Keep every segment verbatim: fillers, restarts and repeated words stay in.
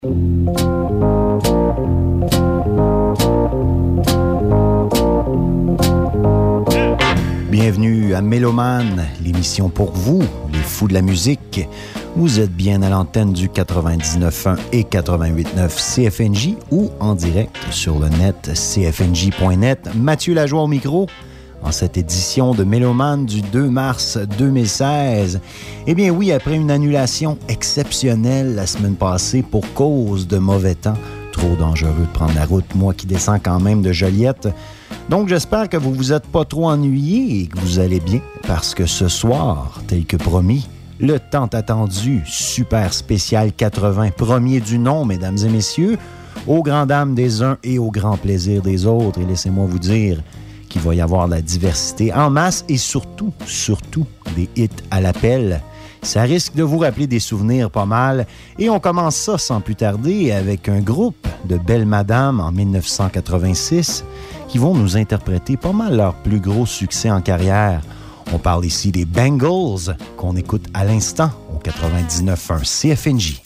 Bienvenue à Mélomane, l'émission pour vous, les fous de la musique. Vous êtes bien à l'antenne du quatre-vingt-dix-neuf point un et quatre-vingt-huit point neuf C F N J ou en direct sur le net c f n j point net. Mathieu Lajoie au micro. En cette édition de Mélomane du deux mars deux mille seize. Eh bien oui, après une annulation exceptionnelle la semaine passée pour cause de mauvais temps, trop dangereux de prendre la route, moi qui descends quand même de Joliette. Donc j'espère que vous vous êtes pas trop ennuyés et que vous allez bien, parce que ce soir, tel que promis, le tant attendu Super Spécial quatre-vingts, premier du nom, mesdames et messieurs, aux grandes dames des uns et au grand plaisir des autres. Et laissez-moi vous dire qu'il va y avoir de la diversité en masse et surtout, surtout, des hits à l'appel. Ça risque de vous rappeler des souvenirs pas mal. Et on commence ça sans plus tarder avec un groupe de Belles Madames en dix-neuf cent quatre-vingt-six qui vont nous interpréter pas mal leur plus gros succès en carrière. On parle ici des Bangles qu'on écoute à l'instant au quatre-vingt-dix-neuf point un C F N J.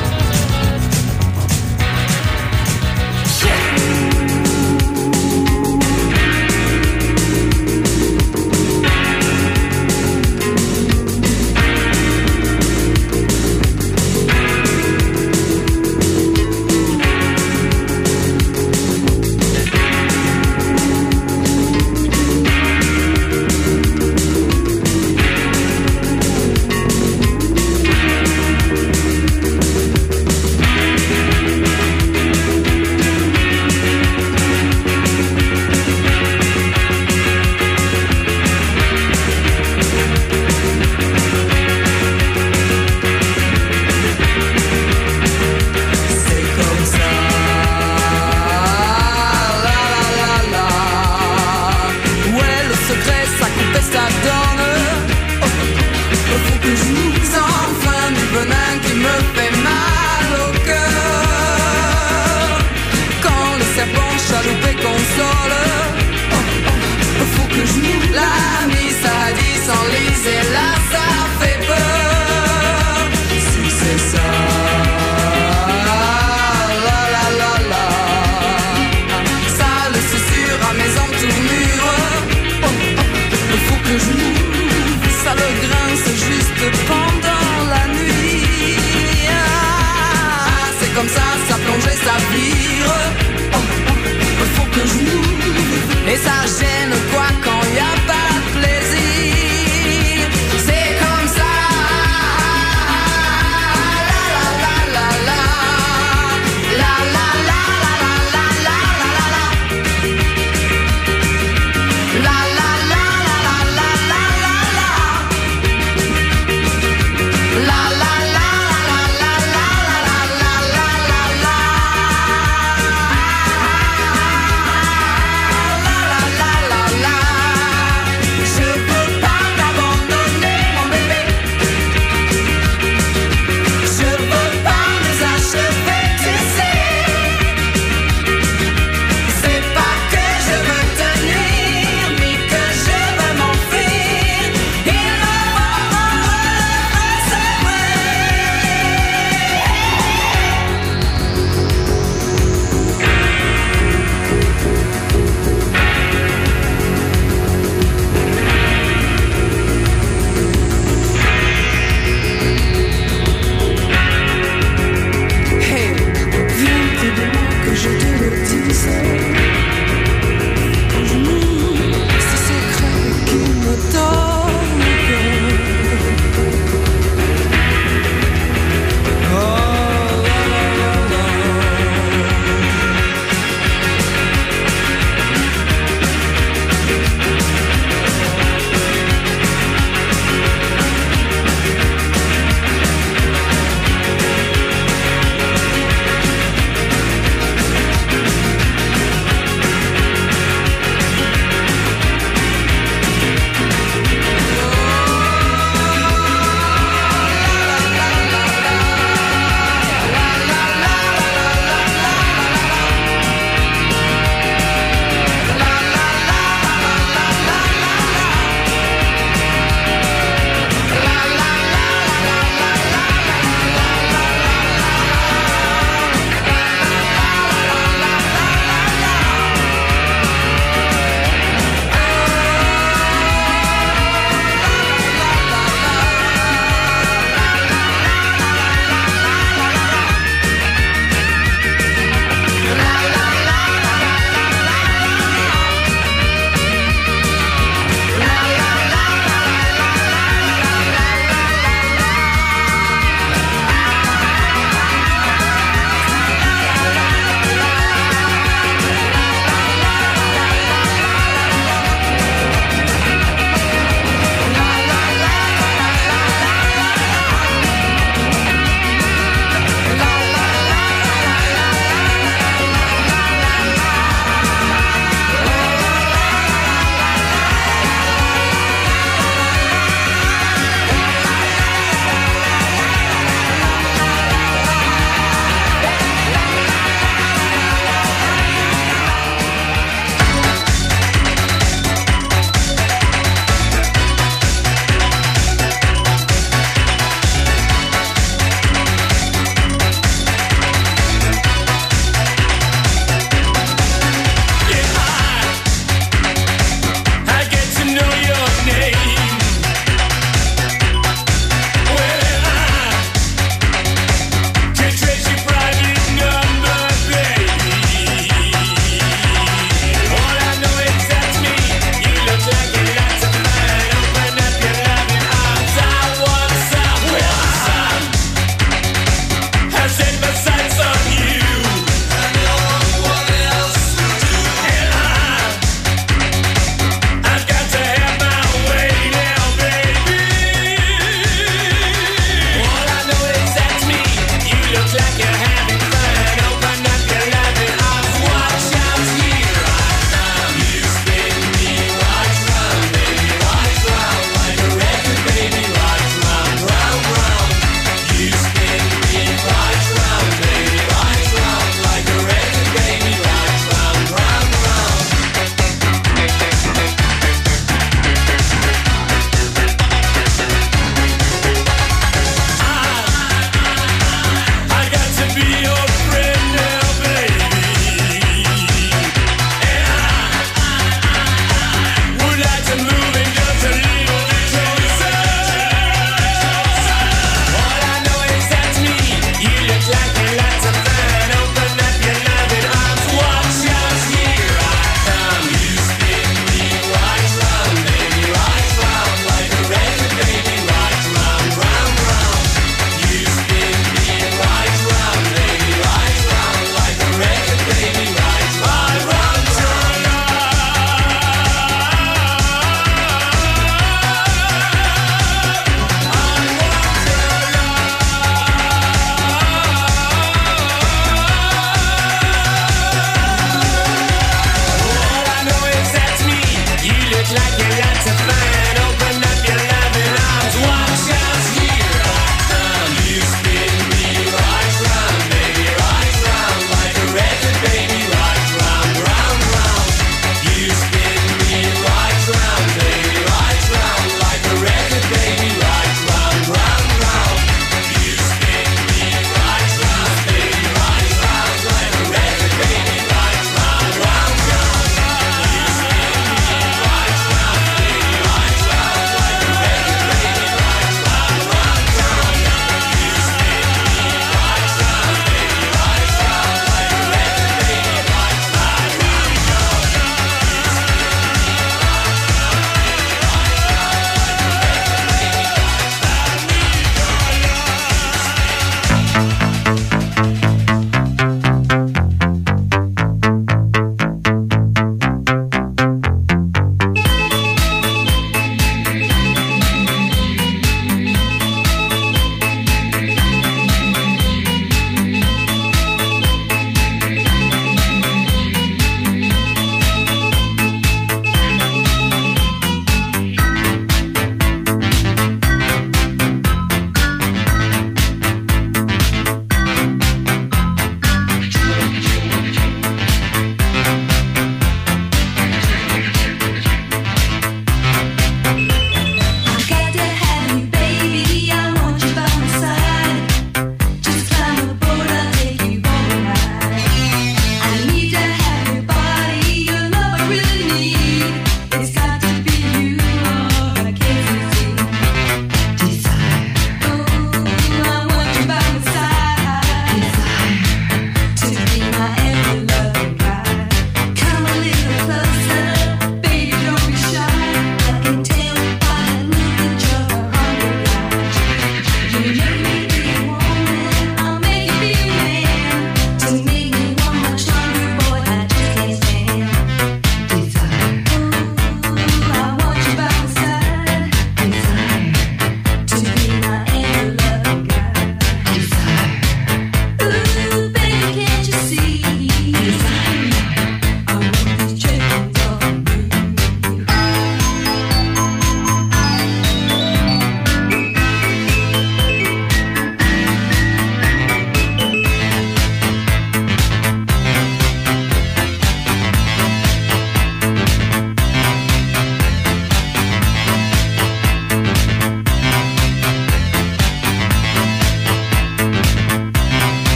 Yeah. vent, chaloupe et console. Oh, oh, faut que je m'ouvre. L'ami, ça dit s'enliser, là ça fait peur. Si c'est ça, la la la la, ça le susurre à mes entournures. Oh, oh, faut que je m'ouvre, ça le grince juste pendant la nuit. Ah, c'est comme ça, ça plonge et ça vire. Oh, oh, faut que je m'ouvre, et ça gêne quoi quand y a pas de plaisir. C'est comme ça, la la la la la, la la la la la la la la, la la la la la la la la, la la la la la la la la la. La la la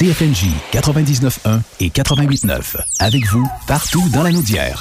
C F N J quatre-vingt-dix-neuf un et quatre-vingt-huit neuf. Avec vous, partout dans la Naudière.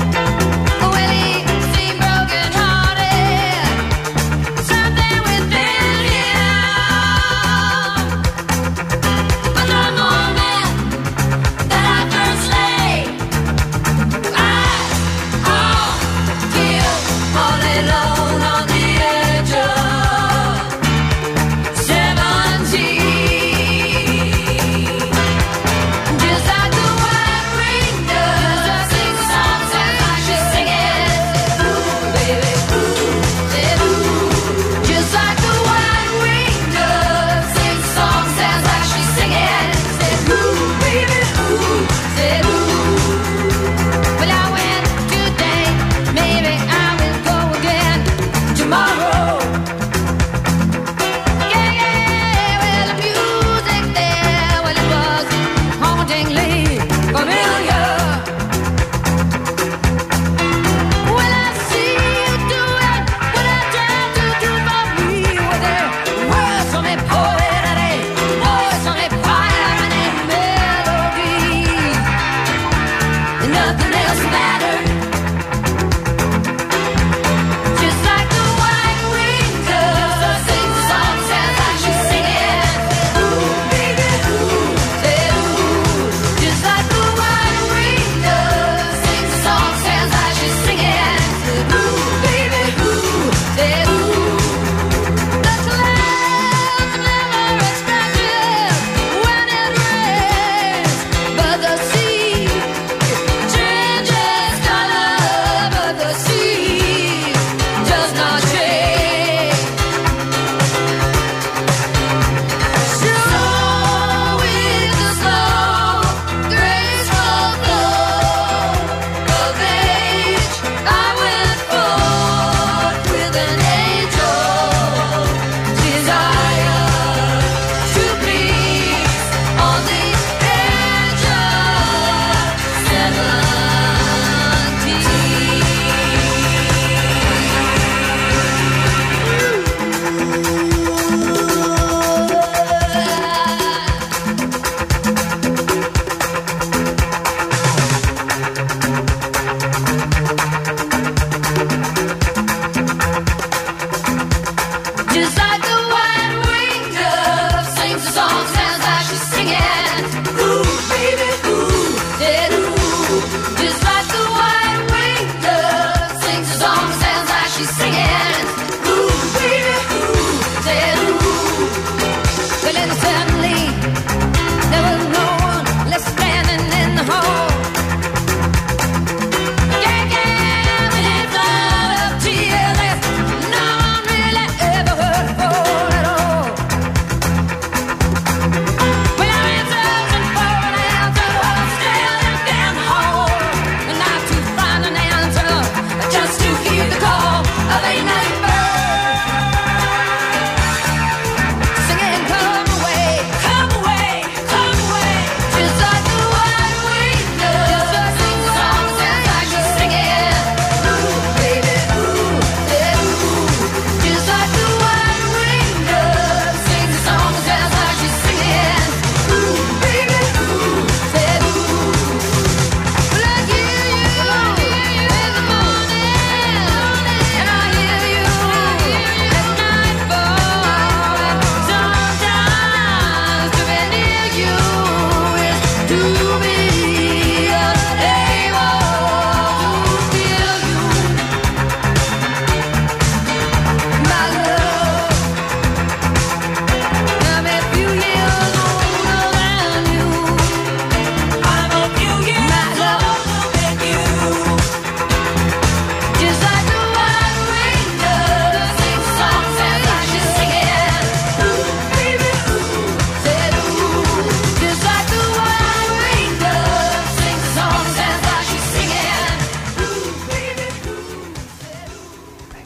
With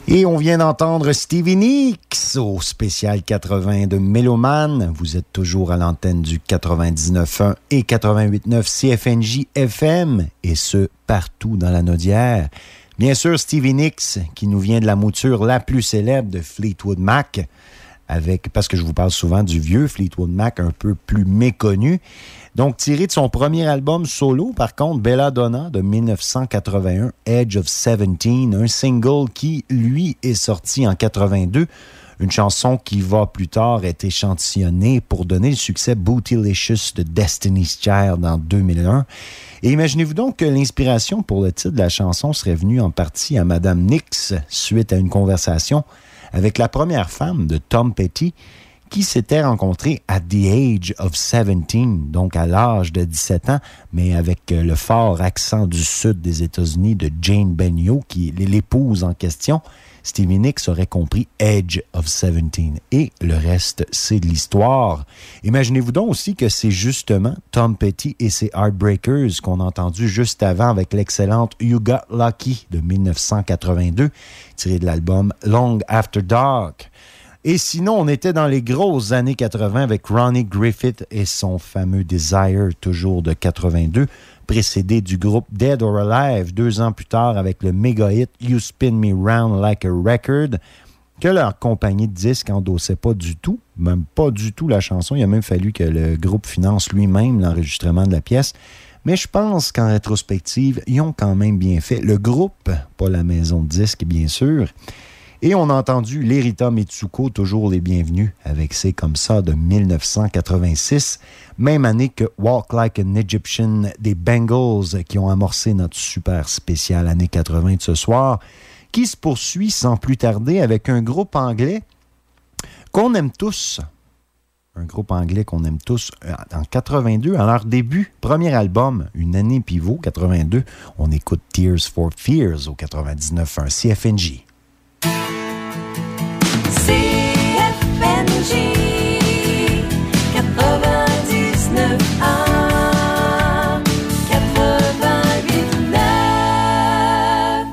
Et on vient d'entendre Stevie Nicks au spécial quatre-vingts de Méloman. Vous êtes toujours à l'antenne du quatre-vingt-dix-neuf point un et quatre-vingt-huit point neuf C F N J F M, et ce, partout dans la Naudière. Bien sûr, Stevie Nicks, qui nous vient de la mouture la plus célèbre de Fleetwood Mac, avec, parce que je vous parle souvent du vieux Fleetwood Mac, un peu plus méconnu. Donc, tiré de son premier album solo, par contre, Belladonna de dix-neuf cent quatre-vingt-un, Edge of seventeen, un single qui, lui, est sorti en quatre-vingt-deux, une chanson qui va plus tard être échantillonnée pour donner le succès Bootylicious de Destiny's Child en deux mille un. Et imaginez-vous donc que l'inspiration pour le titre de la chanson serait venue en partie à Madame Nicks suite à une conversation avec la première femme de Tom Petty, qui s'était rencontré at the age of seventeen, donc à l'âge de dix-sept ans, mais avec le fort accent du sud des États-Unis de Jane Benio, qui est l'épouse en question. Stevie Nicks aurait compris Edge of seventeen. Et le reste, c'est de l'histoire. Imaginez-vous donc aussi que c'est justement Tom Petty et ses Heartbreakers qu'on a entendu juste avant avec l'excellente You Got Lucky de dix-neuf cent quatre-vingt-deux, tiré de l'album Long After Dark. Et sinon, on était dans les grosses années quatre-vingts avec Ronnie Griffith et son fameux Desire, toujours de quatre-vingt-deux, précédé du groupe Dead or Alive deux ans plus tard avec le méga hit You Spin Me Round Like a Record, que leur compagnie de disques endossait pas du tout, même pas du tout la chanson. Il a même fallu que le groupe finance lui-même l'enregistrement de la pièce. Mais je pense qu'en rétrospective, ils ont quand même bien fait. Le groupe, pas la maison de disques, bien sûr. Et on a entendu Lerita Mitsuko, toujours les bienvenus, avec C'est comme ça de dix-neuf cent quatre-vingt-six, même année que Walk Like an Egyptian des Bengals, qui ont amorcé notre super spécial année quatre-vingts de ce soir, qui se poursuit sans plus tarder avec un groupe anglais qu'on aime tous. Un groupe anglais qu'on aime tous en quatre-vingt-deux, à leur début, premier album, une année pivot, quatre-vingt-deux. On écoute Tears for Fears au quatre-vingt-dix-neuf point un C F N J. C F N J quatre-vingt-dix-neuf un quatre-vingt-huit neuf.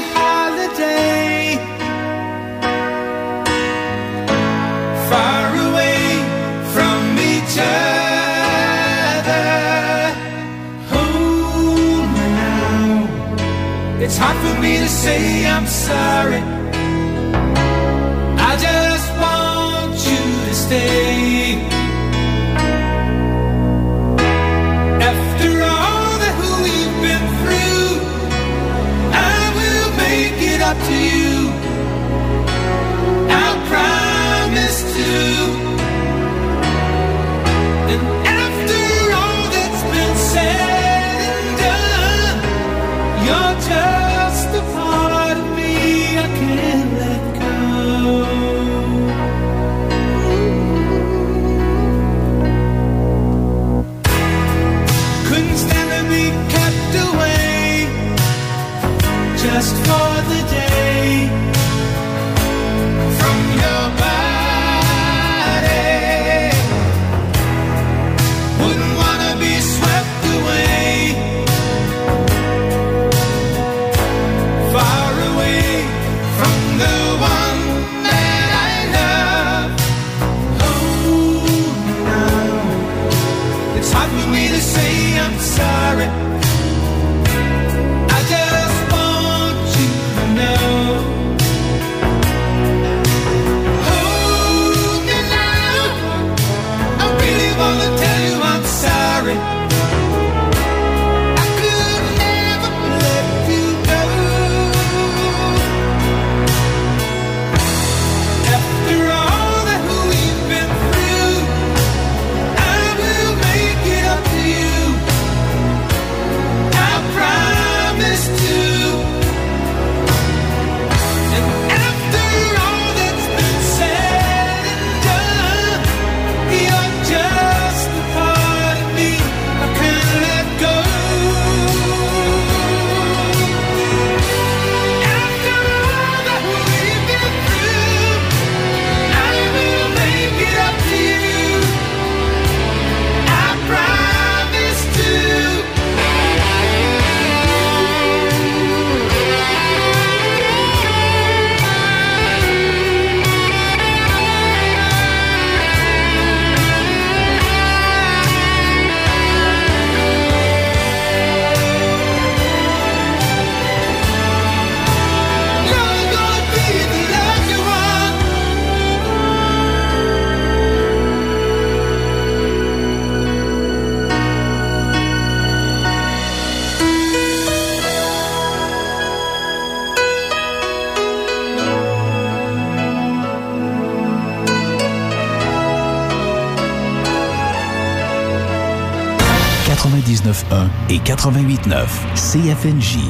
a holiday, far away from each other. Hold me now. It's hard for me to say I'm sorry. I just want you to stay. After all that we've been through, I will make it up to you. I promise to. And after all that's been said and done, you're just a part of me I can't let go. Couldn't stand to be kept away just for the day from your body. Wouldn't wanna be swept away, far away from the one that I love. Oh, now it's hard for me to say I'm sorry. I just want you to know. Hold me now. I really wanna tell you I'm sorry. I could never let you go. After all that we've been through, I will make it up to you. I promise to. And after all that's been said and done, you're just a part of me I can't let go. After all that we've been through, I will make it up to you. I promise to. You're gonna be the love you want. quatre-vingt-dix-neuf un et quatre-vingt-huit neuf C F N J.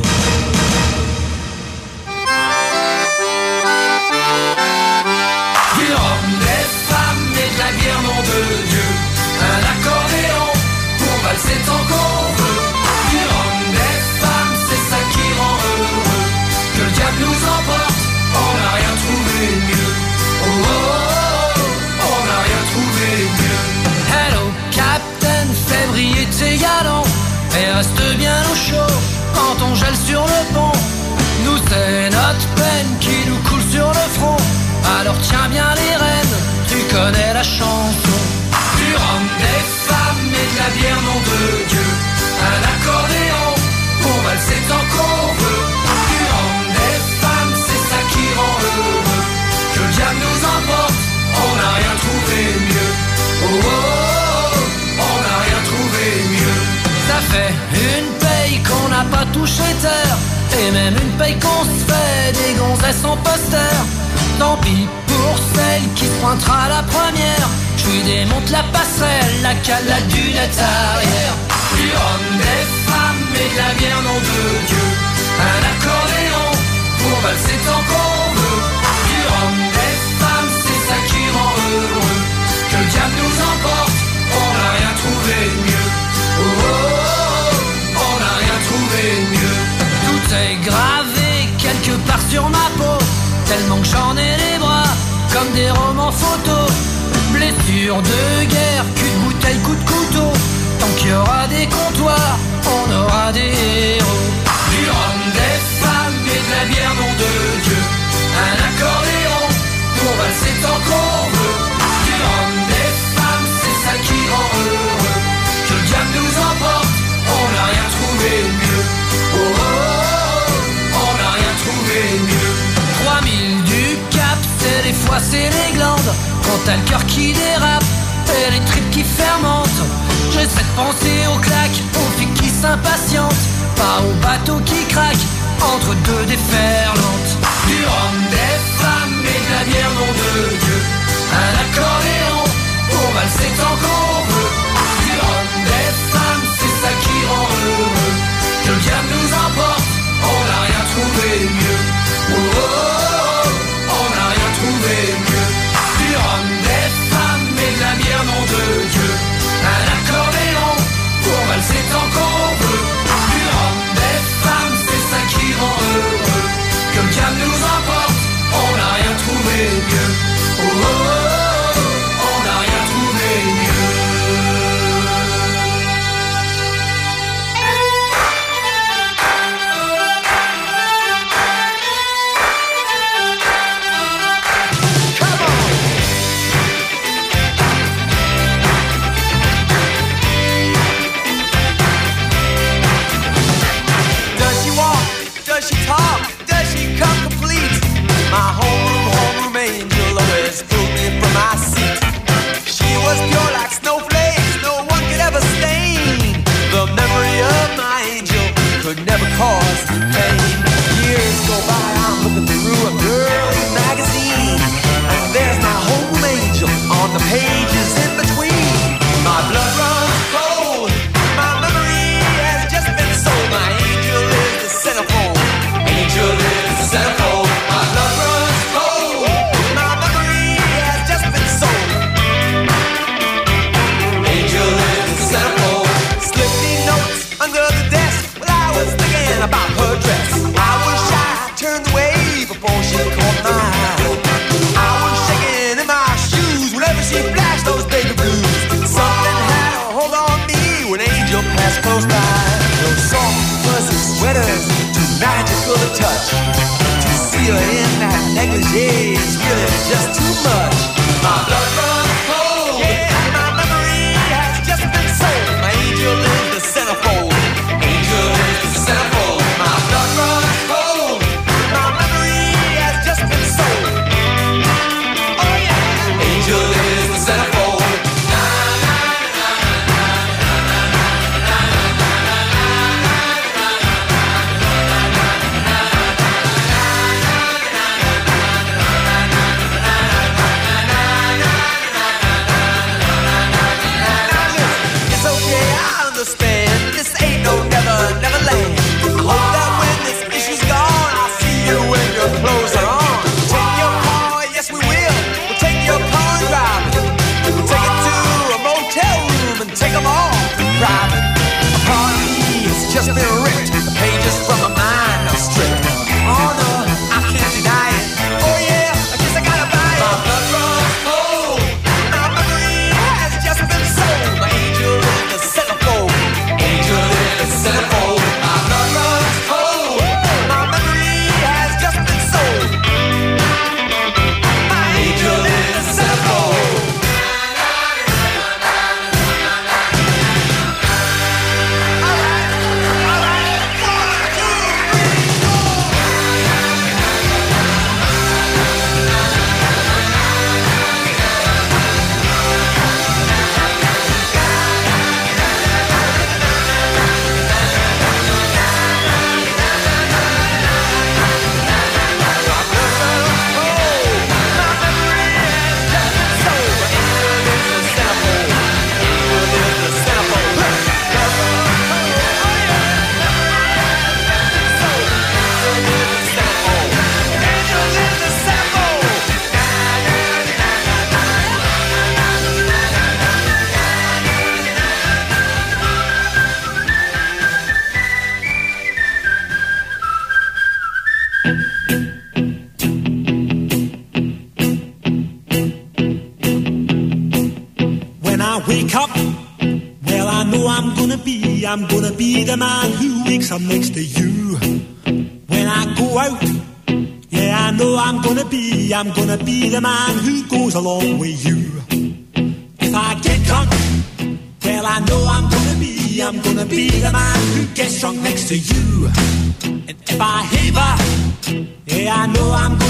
Du rhum, des femmes et de la bière, nom de Dieu. Un accordéon pour valser tant qu'on veut. Du rhum, des femmes, c'est ça qui rend heureux. Que le diable nous emporte, on n'a rien trouvé mieux. Oh, oh, oh, oh, on n'a rien trouvé mieux. Hello, Captain, fais briller tes galons et reste bien au chaud quand on gèle sur le pont. Nous c'est notre peine qui nous coule sur le front. Alors tiens bien les rênes, tu connais la chanson. Du rhum, des femmes et de la bière, nom de Dieu. Un accordéon pour valser tant qu'on veut. Du rhum, des femmes, c'est ça qui rend heureux. Que le diable nous emporte, on n'a rien trouvé mieux. Oh, oh, oh, on n'a rien trouvé mieux. Ça fait une paye qu'on n'a pas touché terre, et même une paye qu'on se fait des gonzesses en poster. Tant pis pour celle qui se pointera la première. Je lui démonte la passerelle, la cale, la dunette arrière. Du rhum, des femmes et de la bière, nom de Dieu. Un accordéon pour valser tant qu'on veut. Du rhum, des femmes, c'est ça qui rend heureux. Que le diable nous emporte, on n'a rien trouvé mieux. Oh, oh, oh, on n'a rien trouvé mieux. Tout est gravé quelque part sur ma peau, tellement que j'en ai les bras comme des romans photos. Blessure de guerre, cul de bouteille, coup de couteau. Tant qu'il y aura des comptoirs, on aura des héros. Du rhum, des femmes et de la bière, t'as le cœur qui dérape et les tripes qui fermentent. J'essaie de penser aux claques, aux filles qui s'impatientent, pas aux bateaux qui craquent entre deux déferlantes. Du rhum, des flammes et de la bière, nom de Dieu. Un accordéon pour valser tant qu'on veut. Du rhum, des flammes, c'est ça qui rend heureux. Que le diable nous emporte, on n'a rien trouvé mieux. Oh, oh, oh, on n'a rien trouvé mieux. Du rhum, des femmes et de la bière, nom de Dieu. Un accordéon pour valser tant qu'on veut. Du rhum, des femmes, c'est ça qui rend heureux. Que le diable nous emporte, on n'a rien trouvé mieux. Oh, oh, oh, on n'a rien trouvé mieux. Does she talk? Does she come complete? My homeroom, homeroom angel always pulled me from my seat. She was pure like snowflakes, no one could ever stain. The memory of my angel could never cause me pain. Years go by, I'm looking through a girly magazine, and there's my homeroom angel on the pages in between. My blood runs cold, my memory has just been sold. My angel is the centerfold. Angel is the centerfold. My blood runs cold. My memory has just been sold. Angel is the centerfold. Slipped me notes under the desk while I was thinking about her dress. I was shy, I turned away before she caught my eye. I was shaking in my shoes whenever she flashed those baby blues. Something had a hold on me when Angel passed close by. Those soft fuzzy sweaters, magical to touch. To see her in that negligee is really just too much. My blood runs cold. Yeah, my memory has just been sold. My angel is the centerfold. Angel is the centerfold. My blood runs cold. My memory has just been sold. Oh yeah. Angel is the centerfold. Just been ripped, the pages from my mind are stripped. Oh no, I can't deny it. Oh yeah, I guess I gotta buy it. My blood runs cold. My memory has just been sold. My angel is the centerfold. Angel is the centerfold. My blood runs cold. My memory has just been sold. My angel is the centerfold. I'm gonna be the man who wakes up next to you. When I go out, yeah, I know I'm gonna be, I'm gonna be the man who goes along with you. If I get drunk, well, I know I'm gonna be, I'm gonna be the man who gets drunk next to you. And if I heaver, yeah, I know I'm gonna be,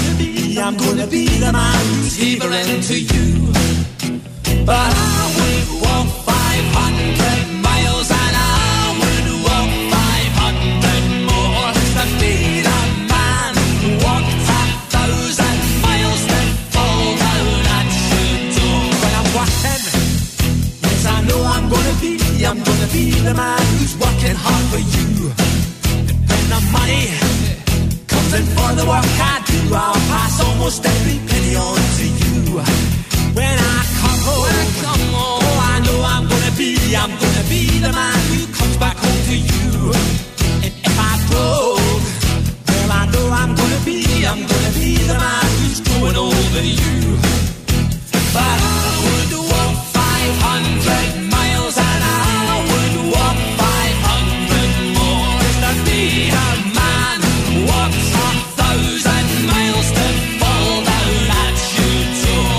be, I'm gonna be the man who's evil into you. But I would walk five hundred miles and I would walk five hundred more to be the man who walked a thousand miles to fall down at your door. When I'm walking, yes I know I'm gonna be, I'm gonna be the man who's working hard for you. And when the money comes in for the work I do, I'll pass almost every penny on to you. When I come home, when I come home, oh I know I'm gonna be, I'm gonna be the man who comes back home to you. And if I broke, well I know I'm gonna be, I'm gonna be the man who's growing over you. But I would walk five hundred miles and I would walk five hundred more to be a man who walks a thousand miles to fall down at your door.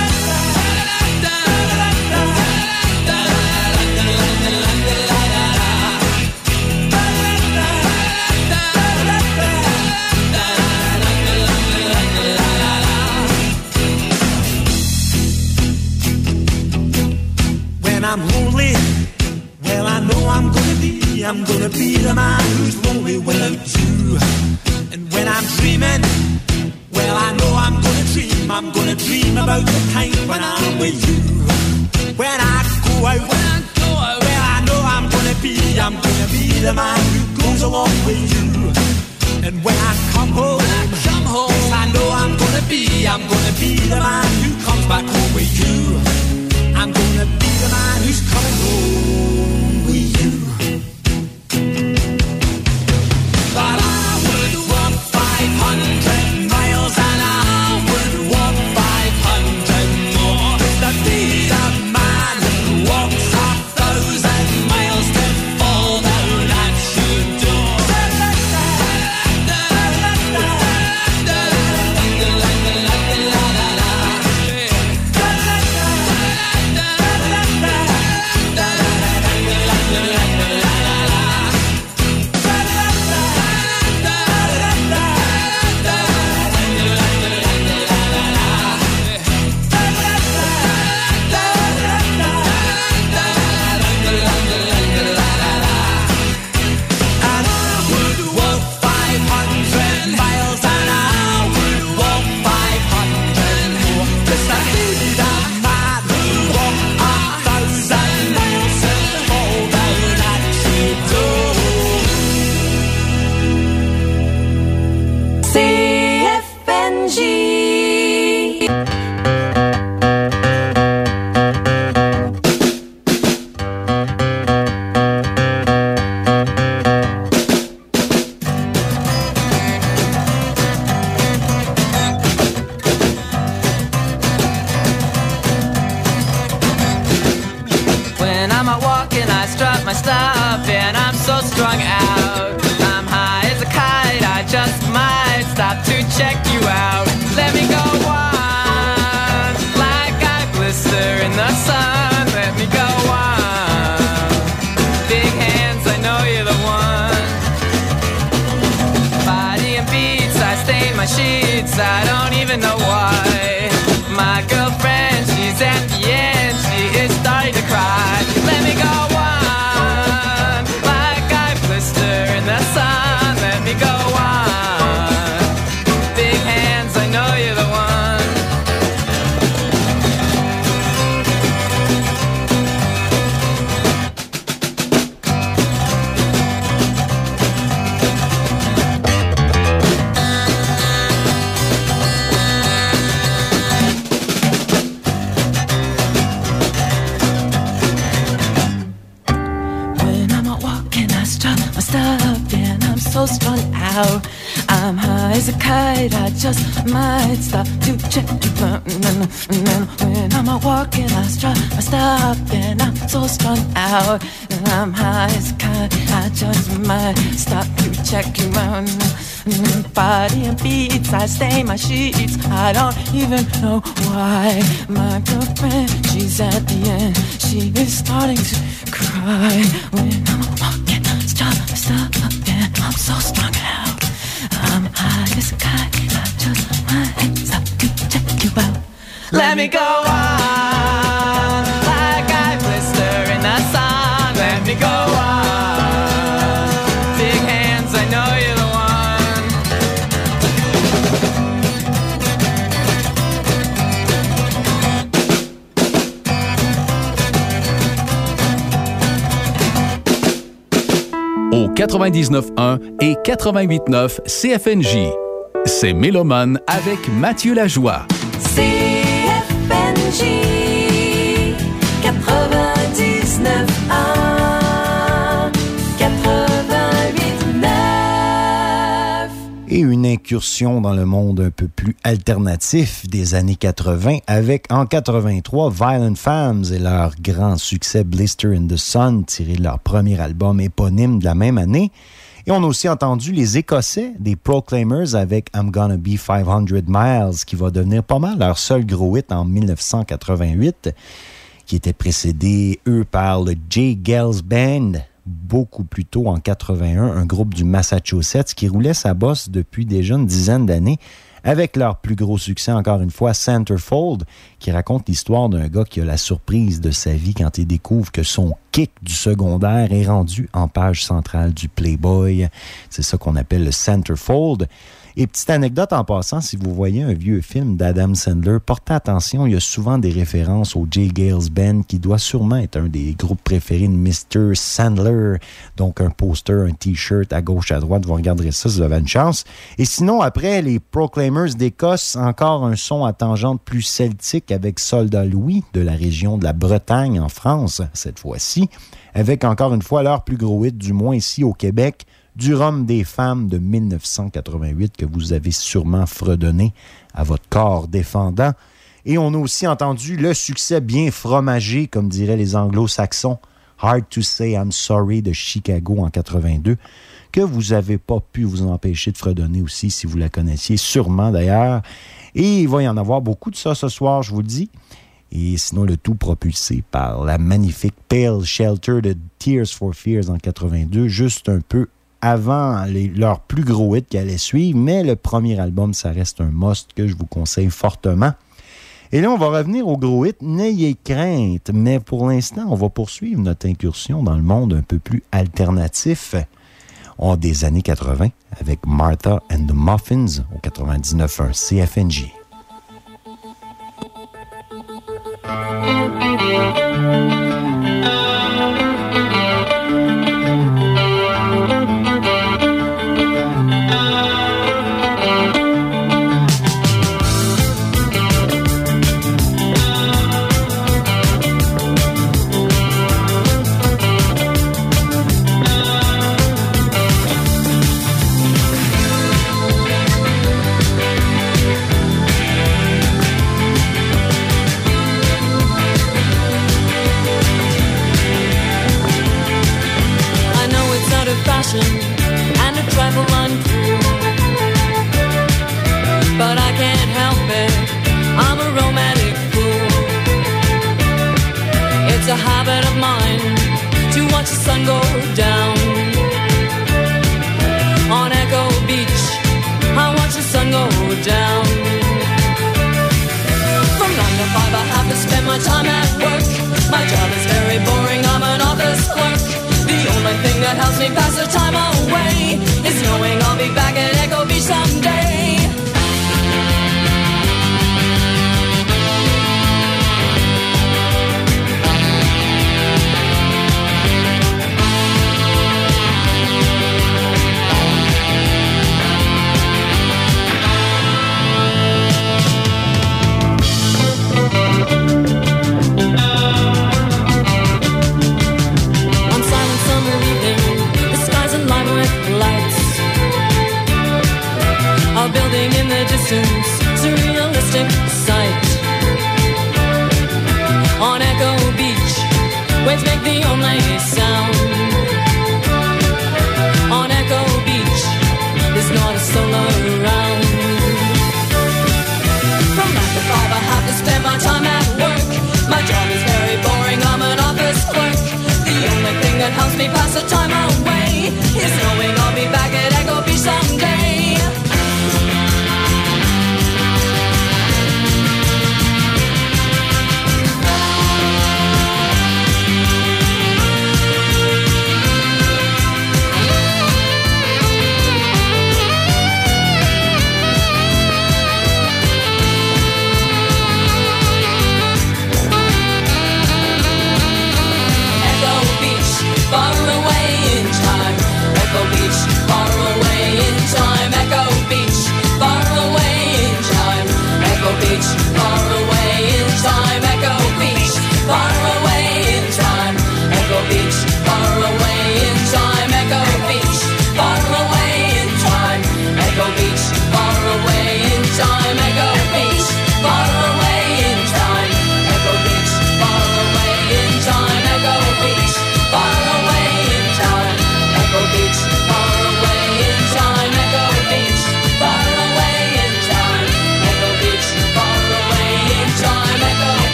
When I'm lonely, well I know I'm gonna be, I'm gonna be the man who's lonely without you. And when I'm dreaming, well I know I'm gonna dream, I'm gonna dream about the time when I'm with you. When I go out, when I go out, well I know I'm gonna be, I'm gonna be the man who goes along with you. And when I come home, when I come home, yes, I know I'm gonna be, I'm gonna be the man who comes back home with you. I'm gonna be the man who's coming home with you. But I would walk five hundred miles and I would walk five hundred more to be the man who walks a thousand miles to fall down at your door. I don't even know why. My girlfriend, she's at the end, she is starting to cry. Let me go on, like I blister in the sun. Let me go on. Big hands, I know you're the one. So strung out, I'm high as a kite. I just might stop to check you out. And then when I'm out walking, I strut, I stop, and I'm so strung out. And I'm high as a kite. I just might stop to check you out. And body and beats, I stain my sheets. I don't even know why. My girlfriend, she's at the end. She is starting to cry when I'm out walking. Stop, stop, and I'm so strung out. I'm high as a kite. I just might Let me go on, like I blister in the sun. Let me go on, big hands, I know you're the one. Au quatre-vingt-dix-neuf un et quatre-vingt-huit neuf C F N J. C'est Mélomane avec Mathieu Lajoie. C F N J quatre-vingt-dix-neuf un quatre-vingt-huit neuf. Et une incursion dans le monde un peu plus alternatif des années quatre-vingt avec, en quatre-vingt-trois, Violent Femmes et leur grand succès Blister in the Sun, tiré de leur premier album éponyme de la même année. Et on a aussi entendu les Écossais des Proclaimers avec I'm Gonna Be five hundred miles, qui va devenir pas mal leur seul gros hit en dix-neuf cent quatre-vingt-huit, qui était précédé, eux, par le J. Geils Band, beaucoup plus tôt en quatre-vingt-un, un groupe du Massachusetts qui roulait sa bosse depuis déjà une dizaine d'années, avec leur plus gros succès, encore une fois, Centerfold, qui raconte l'histoire d'un gars qui a la surprise de sa vie quand il découvre que son kick du secondaire est rendu en page centrale du Playboy. C'est ça qu'on appelle le Centerfold. Et petite anecdote en passant, si vous voyez un vieux film d'Adam Sandler, portez attention, il y a souvent des références au J. Geils Band, qui doit sûrement être un des groupes préférés de mister Sandler. Donc un poster, un T-shirt à gauche, à droite, vous regarderez ça si vous avez une chance. Et sinon, après, les Proclaimers d'Écosse, encore un son à tangente plus celtique avec Soldat Louis, de la région de la Bretagne en France, cette fois-ci, avec encore une fois leur plus gros hit, du moins ici au Québec, du Rhum des femmes de dix-neuf cent quatre-vingt-huit que vous avez sûrement fredonné à votre corps défendant. Et on a aussi entendu le succès bien fromagé, comme diraient les anglo-saxons, Hard to Say I'm Sorry de Chicago en quatre-vingt-deux, que vous n'avez pas pu vous empêcher de fredonner aussi si vous la connaissiez, sûrement d'ailleurs. Et il va y en avoir beaucoup de ça ce soir, je vous le dis. Et sinon, le tout propulsé par la magnifique Pale Shelter de Tears for Fears en quatre-vingt-deux, juste un peu avant les, leur plus gros hit qui allait suivre, mais le premier album, ça reste un must que je vous conseille fortement. Et là, on va revenir au gros hit « N'ayez crainte », mais pour l'instant, on va poursuivre notre incursion dans le monde un peu plus alternatif on, des années quatre-vingt avec Martha and the Muffins au quatre-vingt-dix-neuf un C F N J. And a trifle uncool, but I can't help it, I'm a romantic fool. It's a habit of mine to watch the sun go down. On Echo Beach, I watch the sun go down. From nine to five I have to spend my time at work. My job is very boring, I'm an office clerk. The only thing that helps me pass the time away is knowing I'll be back at Echo Beach someday. A building in the distance, surrealistic sight. On Echo Beach, waves make the only sound. On Echo Beach, there's not a soul around. From nine to five I have to spend my time at work. My job is very boring, I'm an office clerk. The only thing that helps me pass the time away is knowing I'll be back at Echo Beach someday.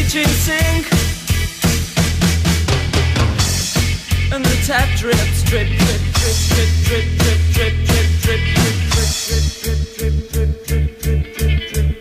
kitchen sink, and the tap drips, drip, drip, drip, drip, drip, drip, drip, drip, drip, drip, drip, drip, drip, drip, drip, drip, drip, drip, drip.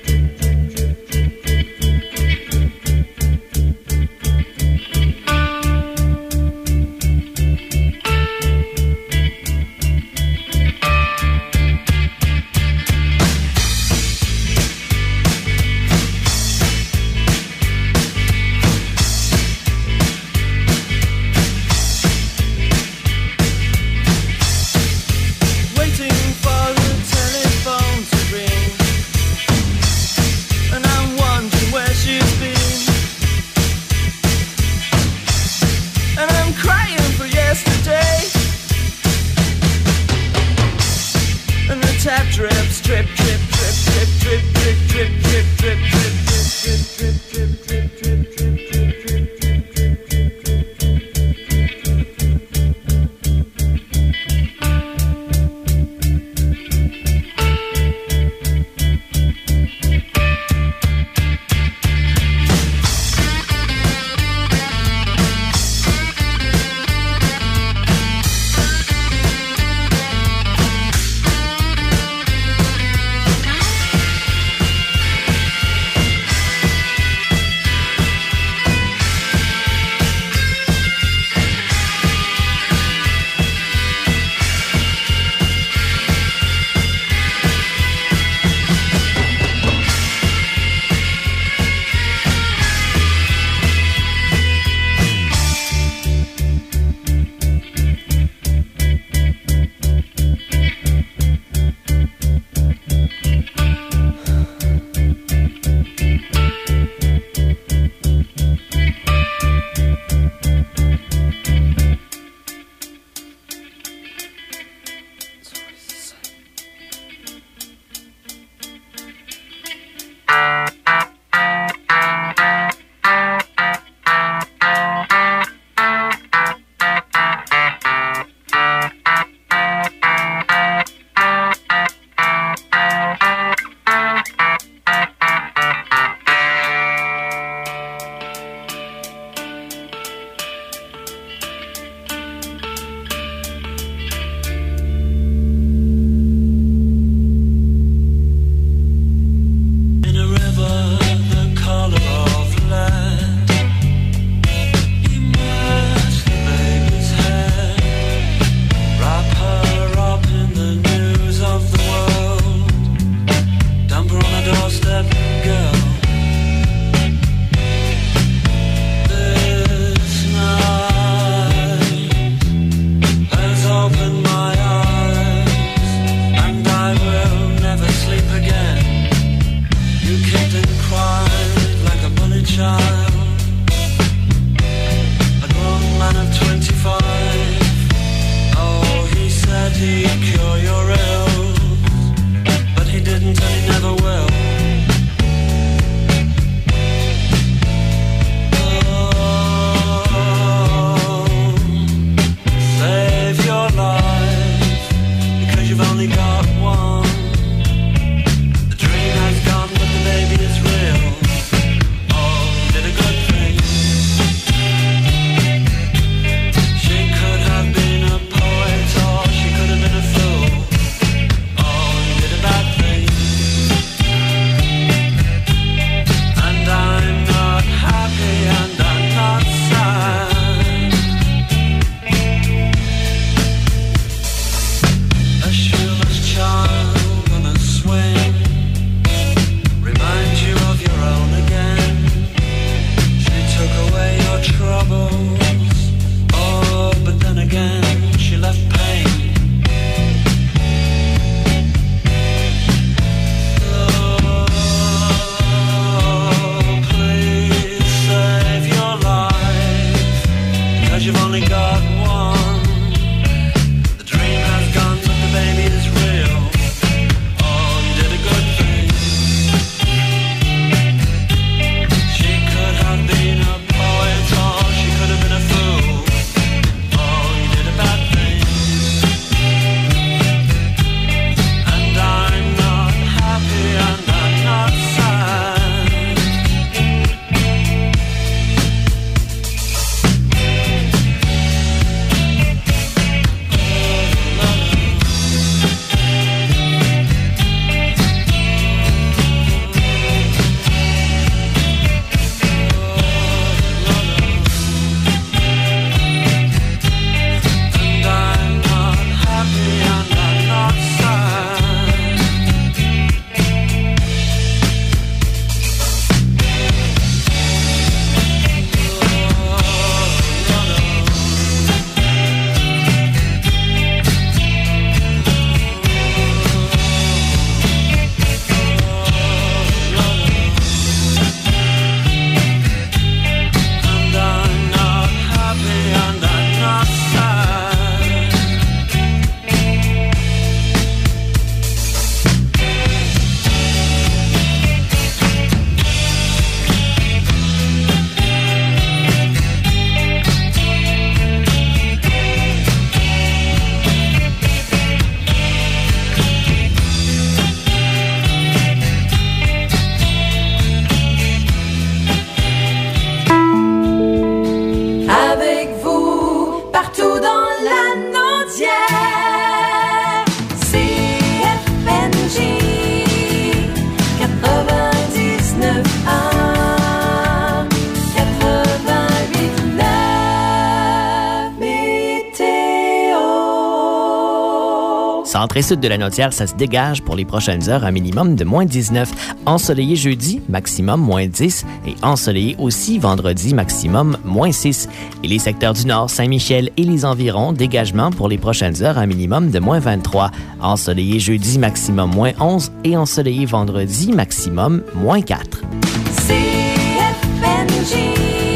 Centre et sud de la Naudière, ça se dégage pour les prochaines heures, un minimum de moins dix-neuf. Ensoleillé jeudi, maximum moins dix. Et ensoleillé aussi vendredi, maximum moins six. Et les secteurs du Nord, Saint-Michel et les environs, dégagement pour les prochaines heures, un minimum de moins vingt-trois. Ensoleillé jeudi, maximum moins onze. Et ensoleillé vendredi, maximum moins quatre. C F N J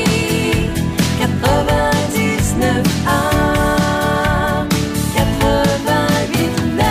quatre-vingt-dix-neuf A quatre-vingt-huit neuf.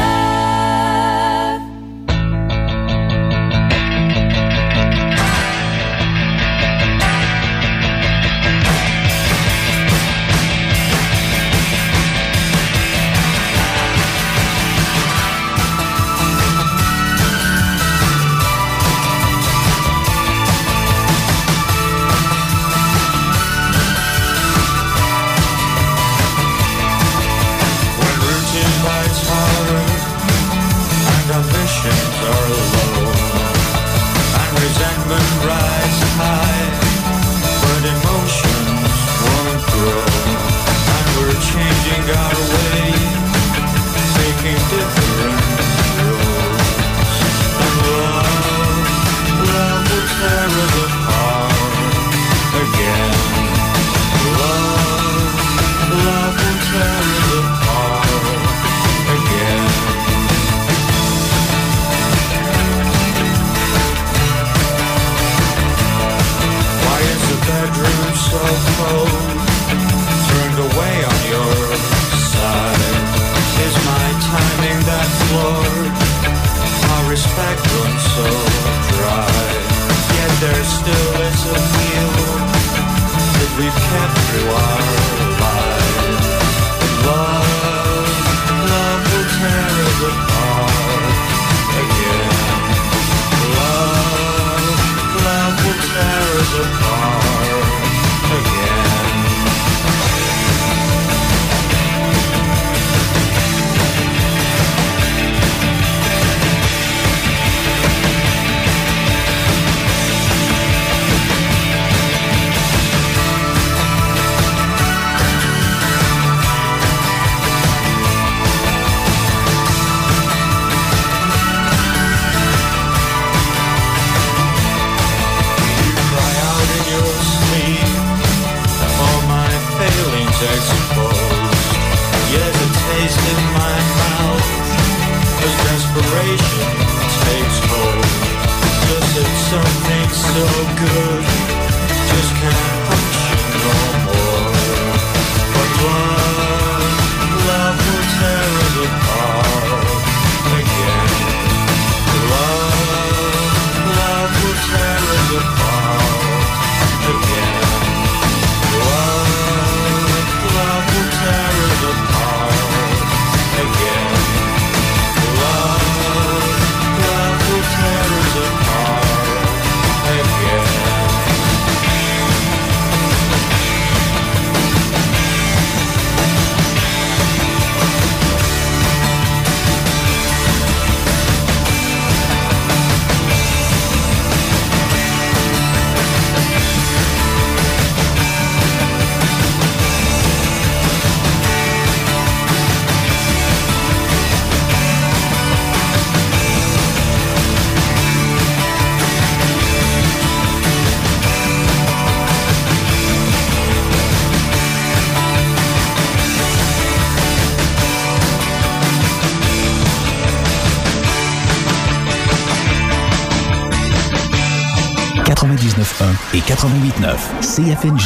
Ambitions are low and resentment rise high, but emotions won't grow, and we're changing our way, taking different roads. And love, love will tear us apart again. Love, love will tear us apart again. Bedroom so cold, turned away on your side. Is my timing that flawed? Our respect runs so dry. Yet there still is a feel that we've kept through our lives. Love, love will tear us apart again. Love, love will tear us apart. Exposed, yet a taste in my mouth as desperation takes hold. Just that something so good just can't function no more. But love, love will tear us apart again. Love, love will tear us apart again. Love will tear us apart again. Love, love will tear us apart again. quatre-vingt-dix-neuf un et quatre-vingt-huit neuf C F N J.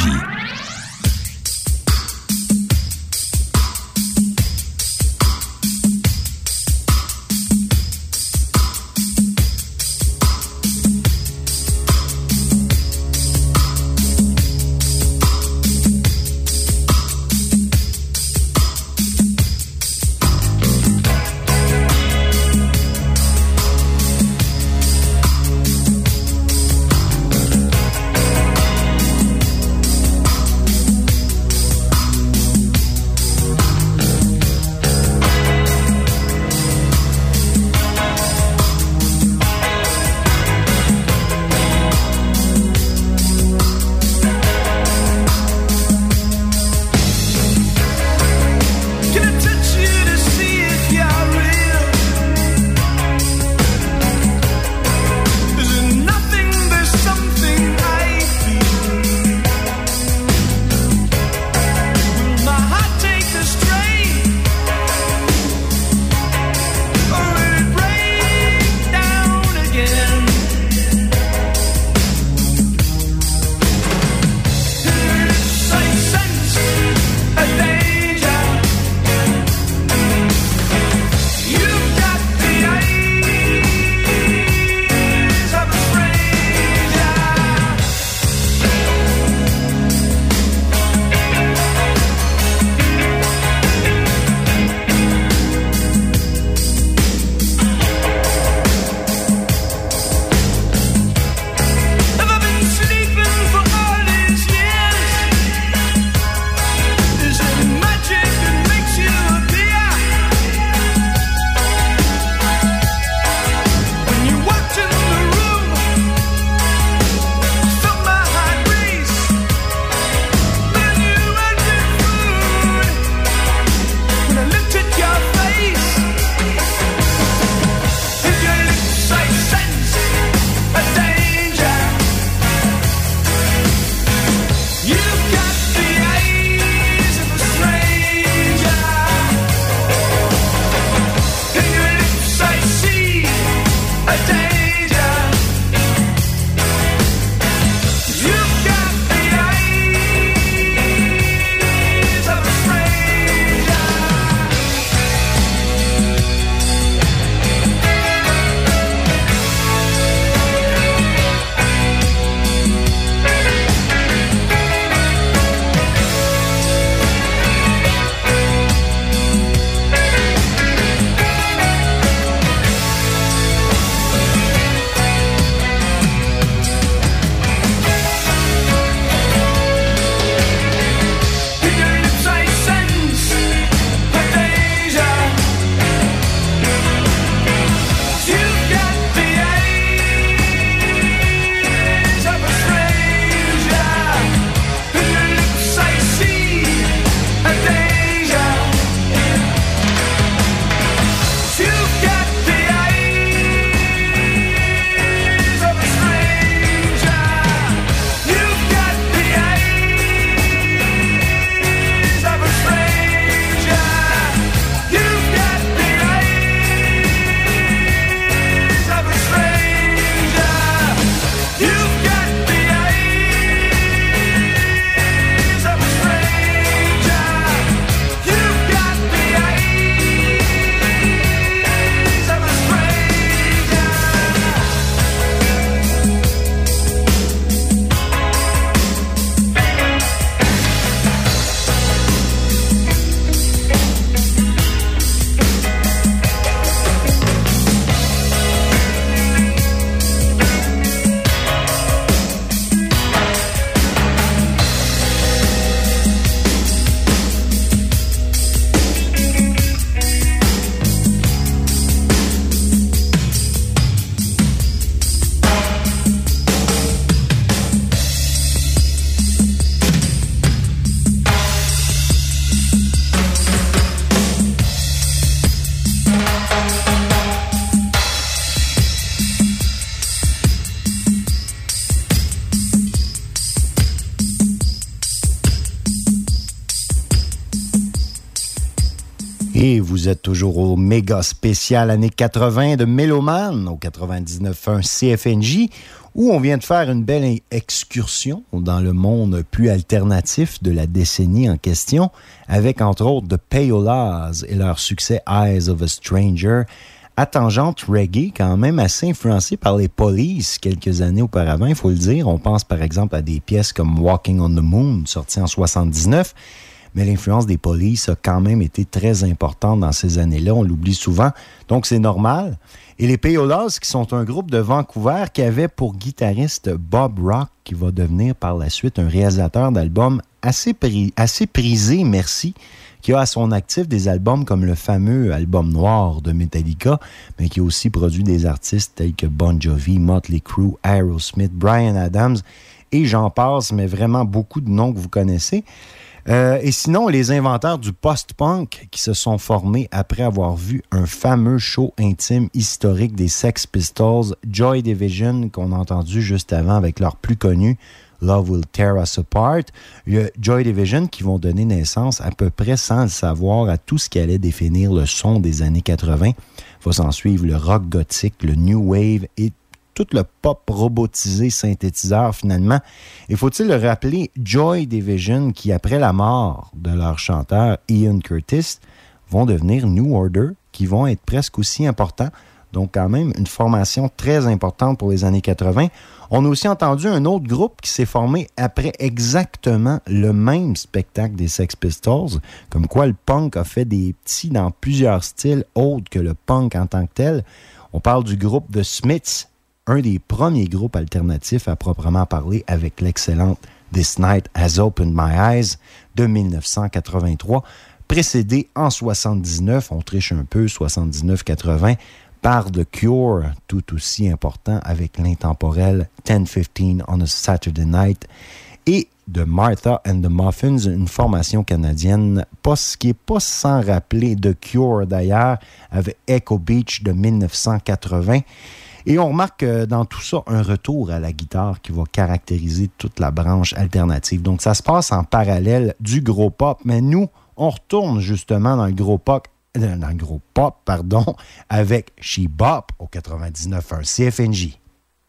vous êtes toujours au méga spécial années quatre-vingts de Méloman au quatre-vingt-dix-neuf point un C F N J, où on vient de faire une belle excursion dans le monde plus alternatif de la décennie en question, avec entre autres The Payolas et leur succès Eyes of a Stranger, à tangente reggae, quand même assez influencé par les Police quelques années auparavant, il faut le dire. On pense par exemple à des pièces comme Walking on the Moon, sortie en soixante-dix-neuf, mais l'influence des Police a quand même été très importante dans ces années-là, on l'oublie souvent, donc c'est normal. Et les Payolas, qui sont un groupe de Vancouver qui avait pour guitariste Bob Rock, qui va devenir par la suite un réalisateur d'albums assez, pri- assez prisé, merci, qui a à son actif des albums comme le fameux album noir de Metallica, mais qui a aussi produit des artistes tels que Bon Jovi, Motley Crue, Aerosmith, Bryan Adams, et j'en passe, mais vraiment beaucoup de noms que vous connaissez. Euh, et sinon, les inventeurs du post-punk qui se sont formés après avoir vu un fameux show intime historique des Sex Pistols, Joy Division, qu'on a entendu juste avant avec leur plus connu Love Will Tear Us Apart. Le Joy Division qui vont donner naissance à peu près sans le savoir à tout ce qui allait définir le son des années quatre-vingts. Il va s'en suivre le rock gothique, le new wave et tout le pop robotisé synthétiseur, finalement. Et faut-il le rappeler, Joy Division, qui, après la mort de leur chanteur Ian Curtis, vont devenir New Order, qui vont être presque aussi importants. Donc, quand même, une formation très importante pour les années quatre-vingts. On a aussi entendu un autre groupe qui s'est formé après exactement le même spectacle des Sex Pistols, comme quoi le punk a fait des petits dans plusieurs styles autres que le punk en tant que tel. On parle du groupe The Smiths, un des premiers groupes alternatifs à proprement parler avec l'excellente This Night Has Opened My Eyes de dix-neuf cent quatre-vingt-trois, précédé en soixante-dix-neuf, on triche un peu, soixante-dix-neuf quatre-vingts, par The Cure, tout aussi important avec l'intemporel ten fifteen on a Saturday Night, et de Martha and the Muffins, une formation canadienne, pas, ce qui n'est pas sans rappeler The Cure d'ailleurs, avec Echo Beach de dix-neuf cent quatre-vingts. Et on remarque euh, dans tout ça un retour à la guitare qui va caractériser toute la branche alternative. Donc ça se passe en parallèle du gros pop, mais nous, on retourne justement dans le gros pop, euh, dans le gros pop, pardon, avec She Bop au quatre-vingt-dix-neuf point un C F N J.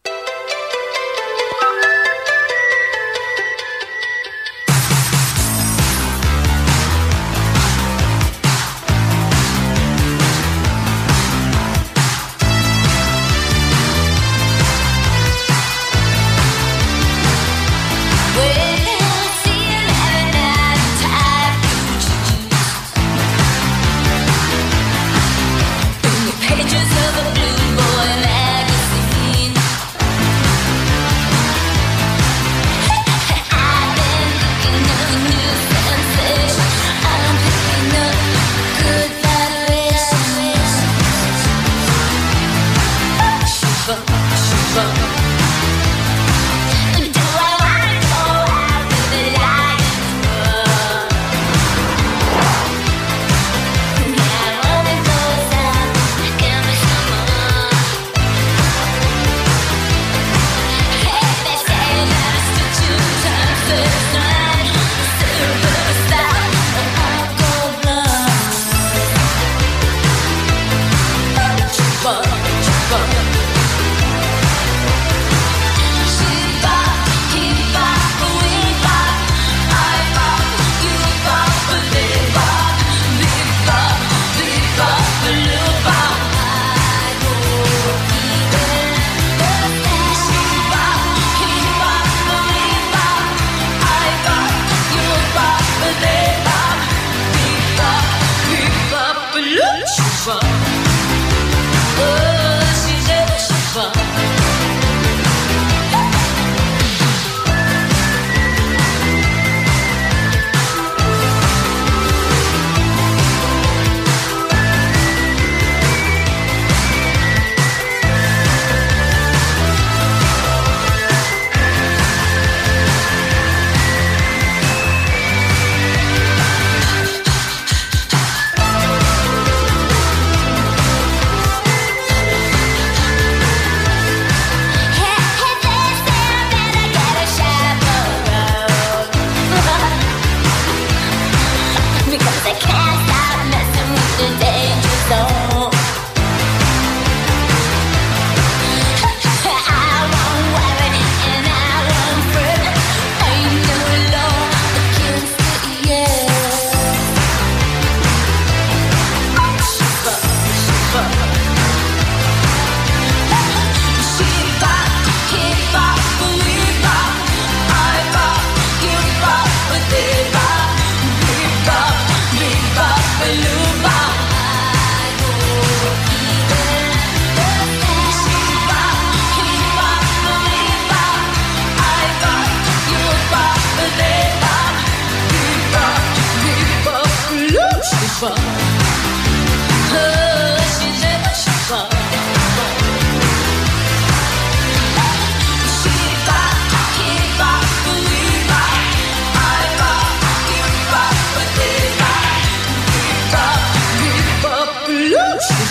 Pages of a blue boy magazine.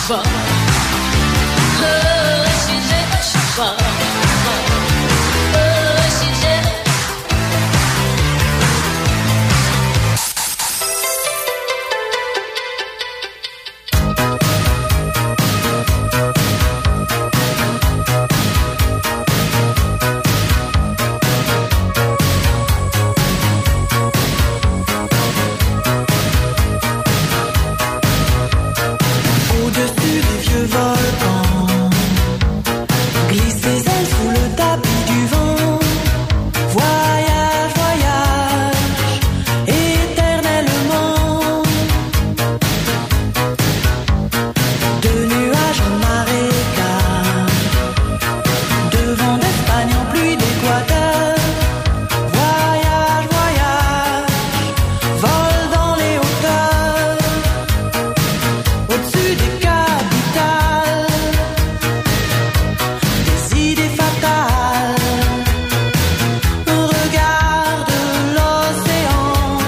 pas. Oh, si je lâche pas. Oh, si je Au-dessus des vieux volcans, glisse des ailes sous le tapis du vent. Voyage, voyage, éternellement. De nuages en marécage, de vent d'Espagne en pluie d'Équateur. Voyage, voyage, vol dans les hauteurs. Au-dessus des capitales, des idées fatales. Regarde l'océan.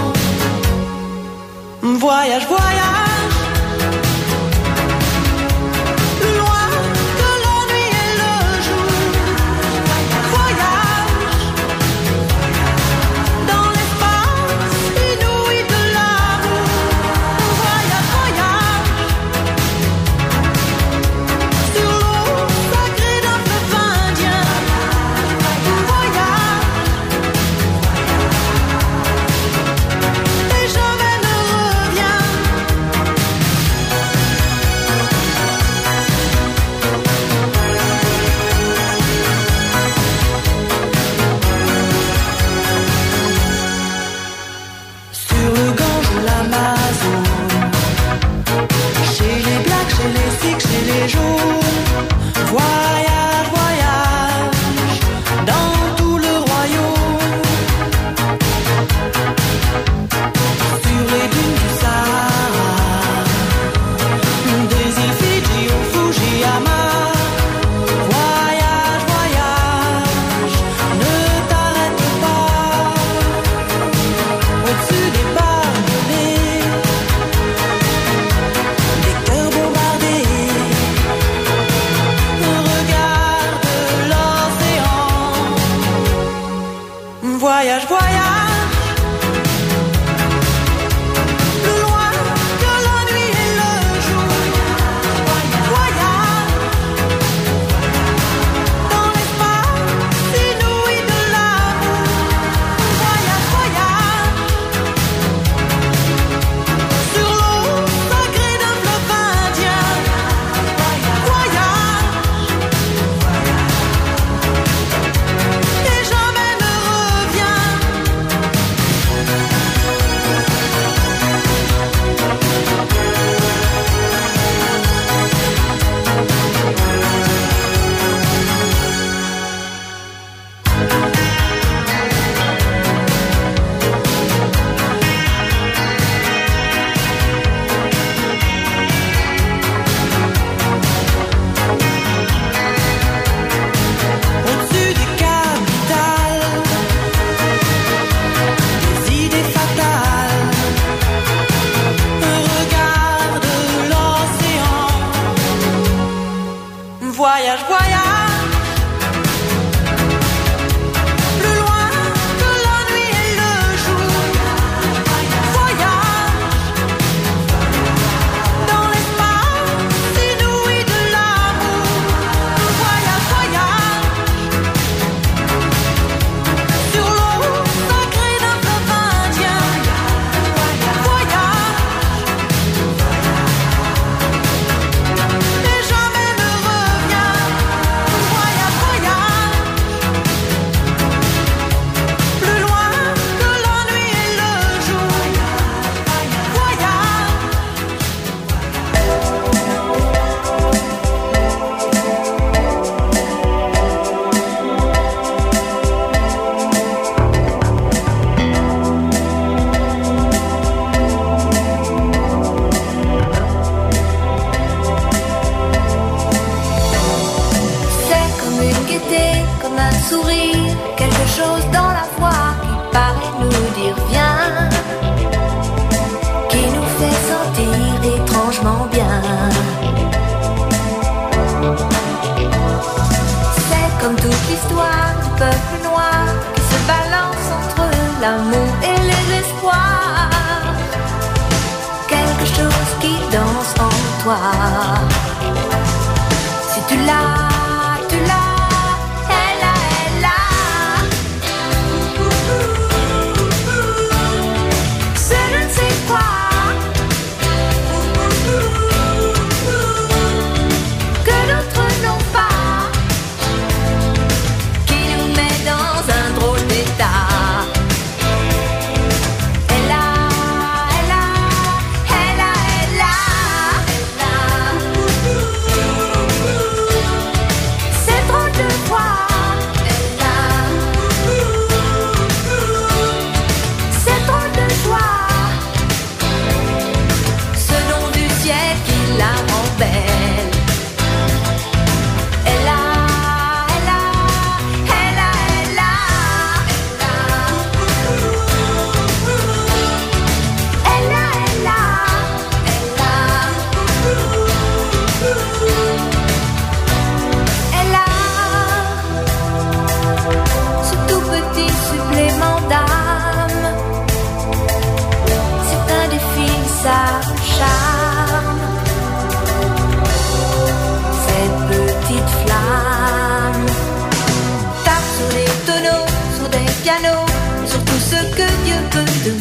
Voyage, voyage, loin de l'ennui et le jour. Voyage dans l'espace inouï de l'amour. Voyage, voyage sur l'eau sacrée d'un fleuve indien. Voyage et jamais ne reviens. Sur le Gange ou l'Amazone, chez les blacks, chez les sikhs, chez les jaunes. Voyage, voyage dans tout le royaume. Sur les dunes du Sahara, des îles Fidji au Fujiyama. Voyage, voyage, ne t'arrête pas. Au-dessus des barbelés, des cœurs bombardés. Regarde l'océan. Voyage, voyage, plus loin que la nuit et le jour. Voyage dans l'espace inouï de l'amour. Voyage, voyage sur l'eau sacrée d'un fleuve indien. Voyage et jamais ne reviens. Au-dessus des capitales, des idées fatales. Regarde l'océan. Voyage, voyage, plus loin que la nuit et le jour. Voyage dans l'espace inouï de l'amour. Voyage, voyage sur l'eau sacrée d'un fleuve indien. Voyage et jamais ne reviens. Voyage, voyage, plus loin que la nuit et le jour. Voyage. C'est comme une gaieté, comme un sourire, quelque chose dans la voix qui paraît nous dire viens, qui nous fait sentir étrangement bien.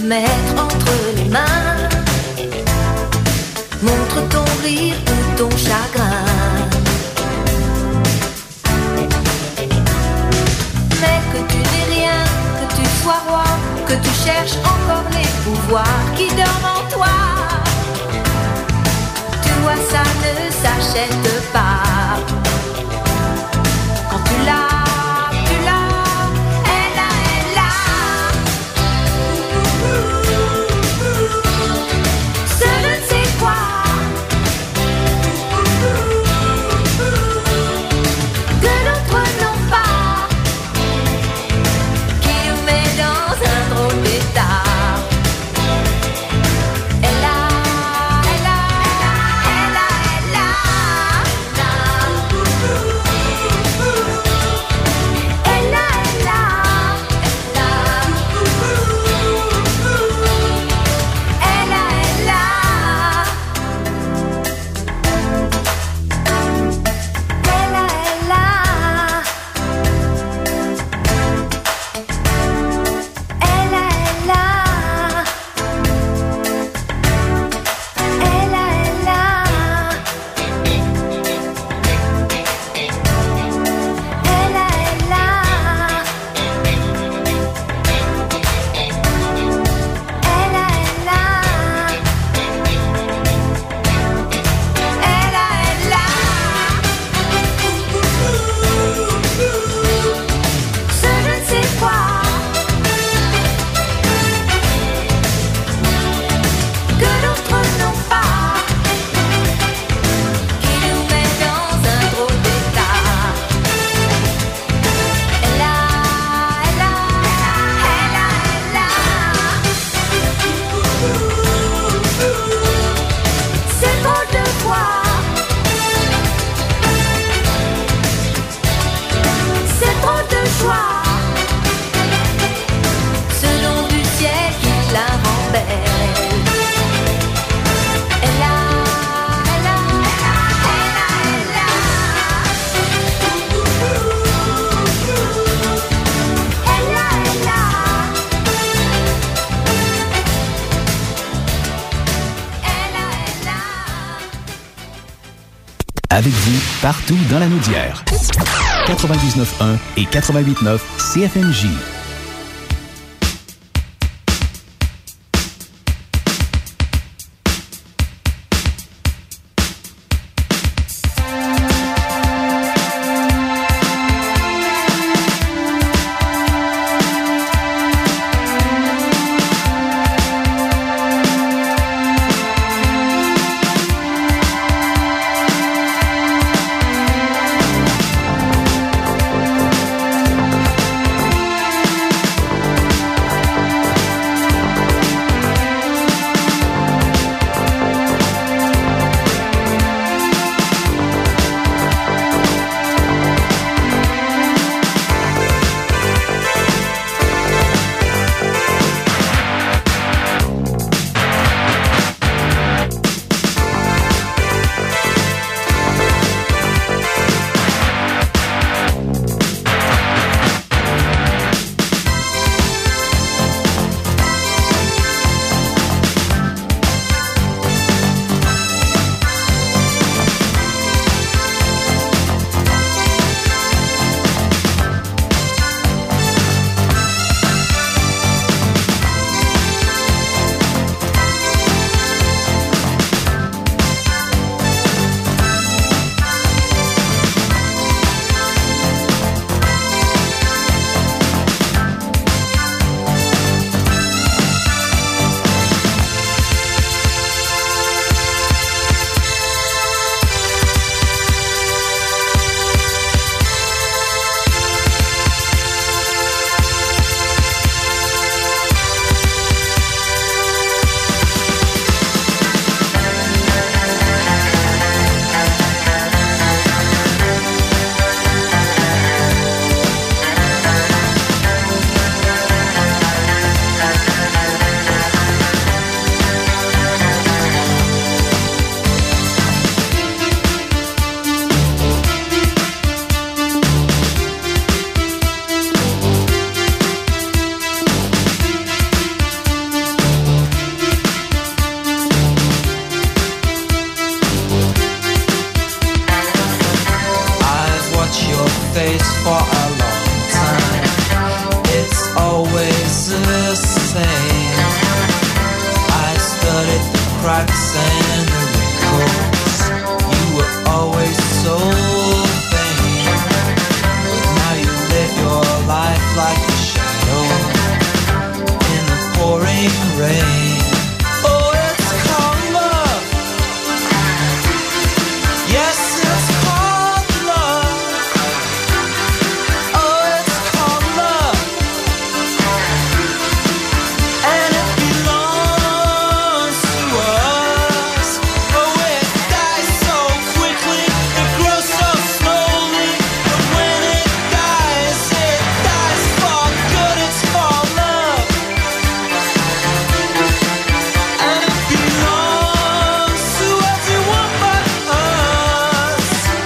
mettre entre les mains. Montre ton rire ou ton chagrin. Mais que tu n'aies rien, que tu sois roi, que tu cherches encore les pouvoirs qui dorment en toi. Tu vois, ça ne s'achète pas. Quand tu l'as, tu l'as, elle a, elle a. Ce je ne sais quoi. Que d'autres n'ont pas. Qui nous met dans un drôle d'état. Elle a, elle a, elle a, elle a, elle a. Elle a, elle a, elle a. Elle a, elle a. Elle a, elle a. Elle a, elle a. Elle a, elle a. Elle a, elle a. Elle a, elle a. Elle a, elle a. Ce je ne sais quoi. Que d'autres n'ont pas. Qui nous met dans un drôle d'état. Elle a, elle a, elle a, elle a. C'est drôle de voir. C'est drôle de joie. Ce nom du ciel qui la rend belle. Elle a, elle a, elle a, elle a. Elle a, elle a. Elle a, elle a. Avec vous, partout dans la Naudière. quatre-vingt-dix-neuf point un et quatre-vingt-huit point neuf C F N J. Elle for a long time. It's always the same. I studied the cracks and the wrinkles. You were always so vain. But now you live your life like a shadow in the pouring rain. Oh, it's called love. Yes, it's called love. Oh, it's called love. And it belongs to us. Oh, it dies so quickly, it grows so slowly. But when it dies, it dies for good. It's for love. And it belongs to everyone but us.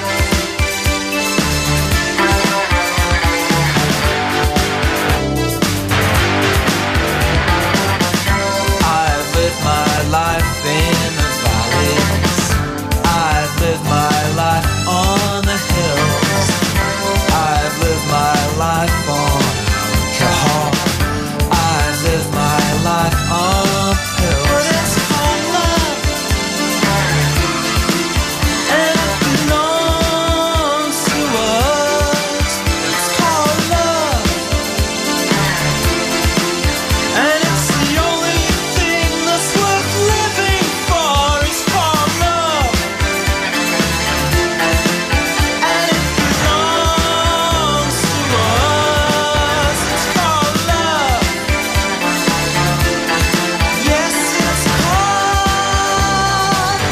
I've lived my life in the valleys. I've lived my life on the hills. I've lived my life on alcohol. I've lived my life on pills. But it's called love. And it belongs to us. It's called love. And it's the only thing that's worth living for. It's called love. And it belongs to us. It's called love. Yes, it's called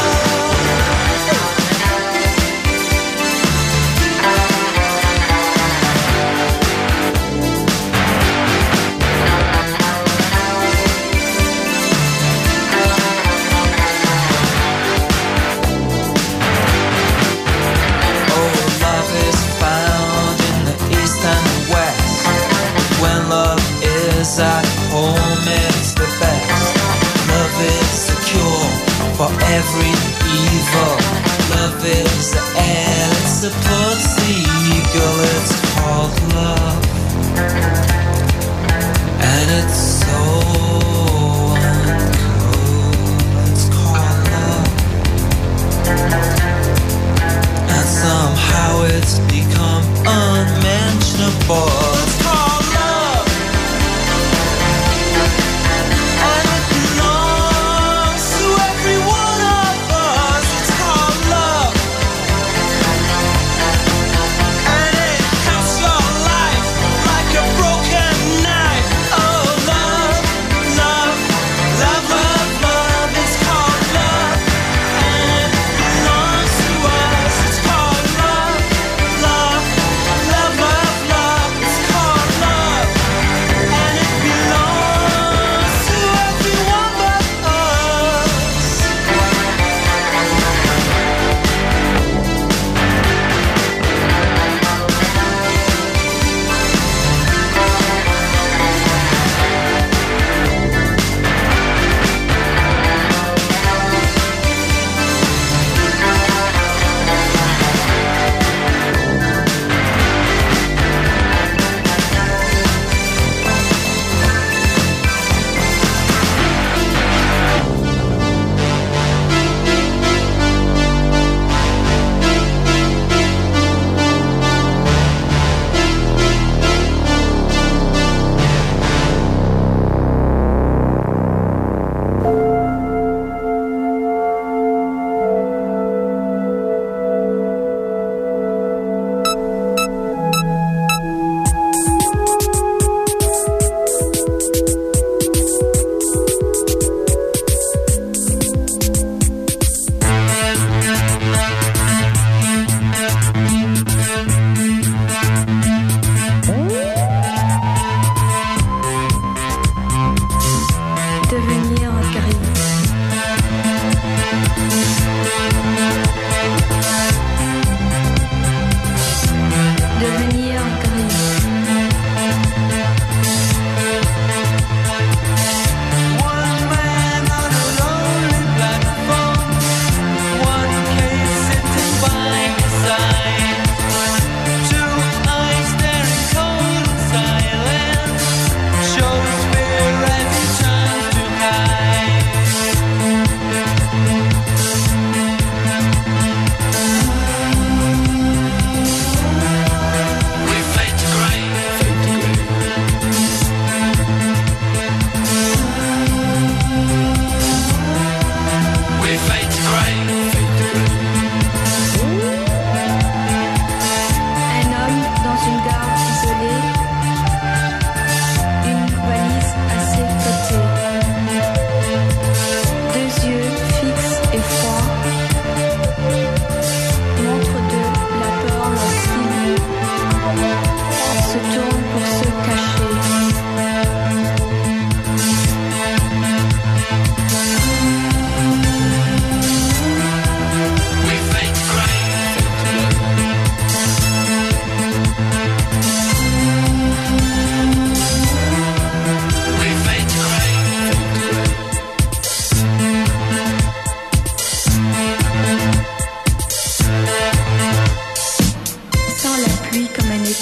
Oh, love is found in the east and the west. When love is at home, it's the best. Love is the cure for every evil. Love is the air that supports the eagle. It's called love. And it's so uncool. It's called love. And somehow it's become unmentionable. It's called love. And it belongs to every one of us. It's called love. And it helps your life.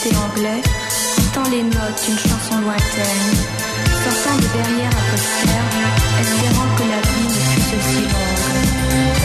français et anglais, quittant les notes d'une chanson lointaine, sortant de derrière un poster, espérant que la vie ne fût aussi longue.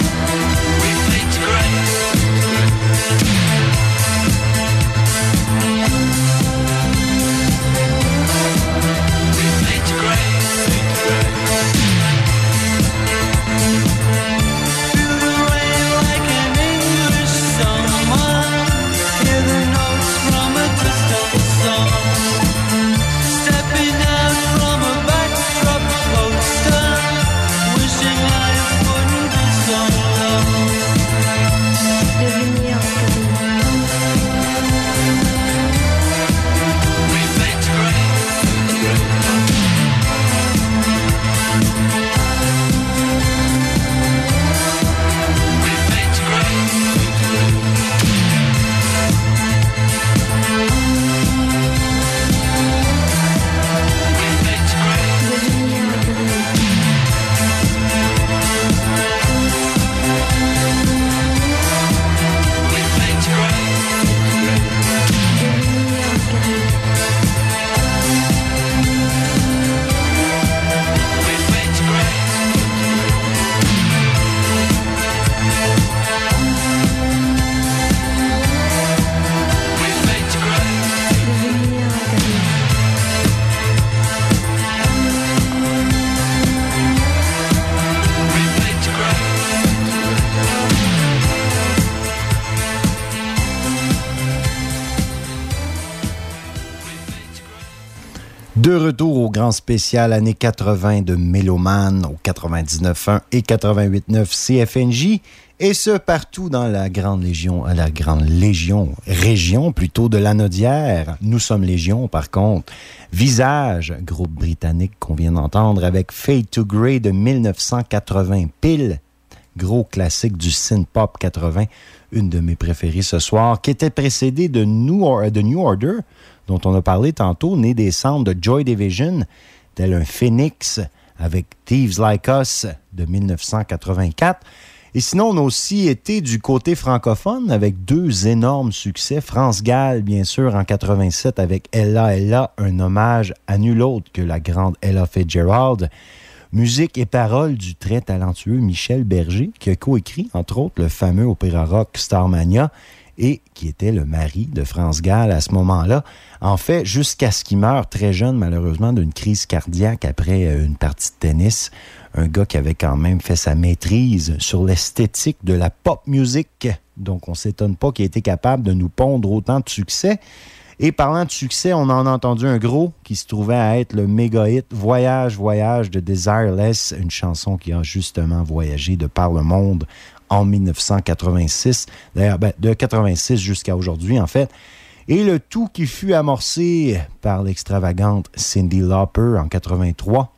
De retour au grand spécial années quatre-vingts de Méloman au quatre-vingt-dix-neuf un et quatre-vingt-huit neuf C F N J, et ce partout dans la grande légion, la grande légion, région plutôt de l'Anaudière. Nous sommes légion par contre. Visage, groupe britannique qu'on vient d'entendre avec Fade to Grey de mille neuf cent quatre-vingts pile, gros classique du synth-pop quatre-vingts, une de mes préférées ce soir, qui était précédée de New, Or- de New Order, dont on a parlé tantôt, né des cendres de Joy Division, tel un phénix avec Thieves Like Us de mille neuf cent quatre-vingt-quatre. Et sinon, on a aussi été du côté francophone avec deux énormes succès. France Gall, bien sûr, en quatre-vingt-sept avec Ella Ella, un hommage à nul autre que la grande Ella Fitzgerald. Musique et paroles du très talentueux Michel Berger, qui a coécrit, entre autres, le fameux opéra rock Starmania, et qui était le mari de France Gall à ce moment-là. En fait, jusqu'à ce qu'il meure très jeune, malheureusement, d'une crise cardiaque après une partie de tennis. Un gars qui avait quand même fait sa maîtrise sur l'esthétique de la pop music. Donc, on ne s'étonne pas qu'il ait été capable de nous pondre autant de succès. Et parlant de succès, on en a entendu un gros qui se trouvait à être le méga hit Voyage, Voyage de Desireless, une chanson qui a justement voyagé de par le monde en mille neuf cent quatre-vingt-six, d'ailleurs ben, de quatre-vingt-six jusqu'à aujourd'hui en fait, et le tout qui fut amorcé par l'extravagante Cyndi Lauper en quatre-vingt-trois,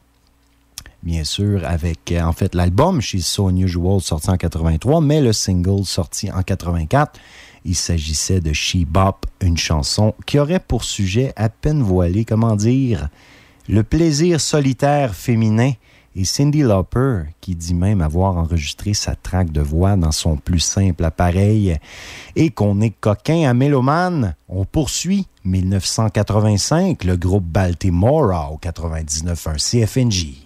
bien sûr avec en fait l'album She's So Unusual sorti en quatre-vingt-trois, mais le single sorti en quatre-vingt-quatre. Il s'agissait de She Bop, une chanson qui aurait pour sujet à peine voilé, comment dire, le plaisir solitaire féminin. Et Cyndi Lauper, qui dit même avoir enregistré sa track de voix dans son plus simple appareil, et qu'on est coquin à Méloman, on poursuit mille neuf cent quatre-vingt-cinq, le groupe Baltimora au quatre-vingt-dix-neuf un C F N J.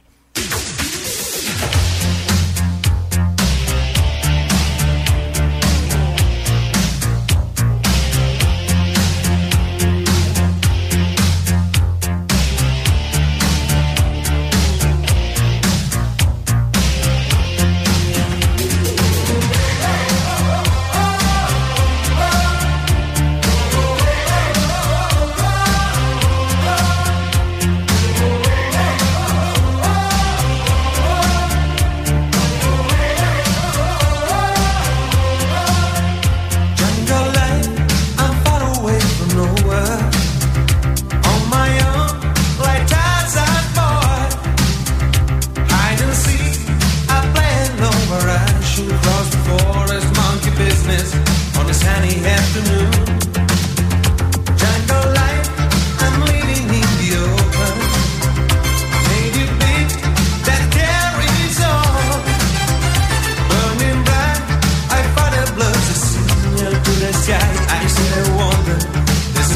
Sky, I said I wonder, there's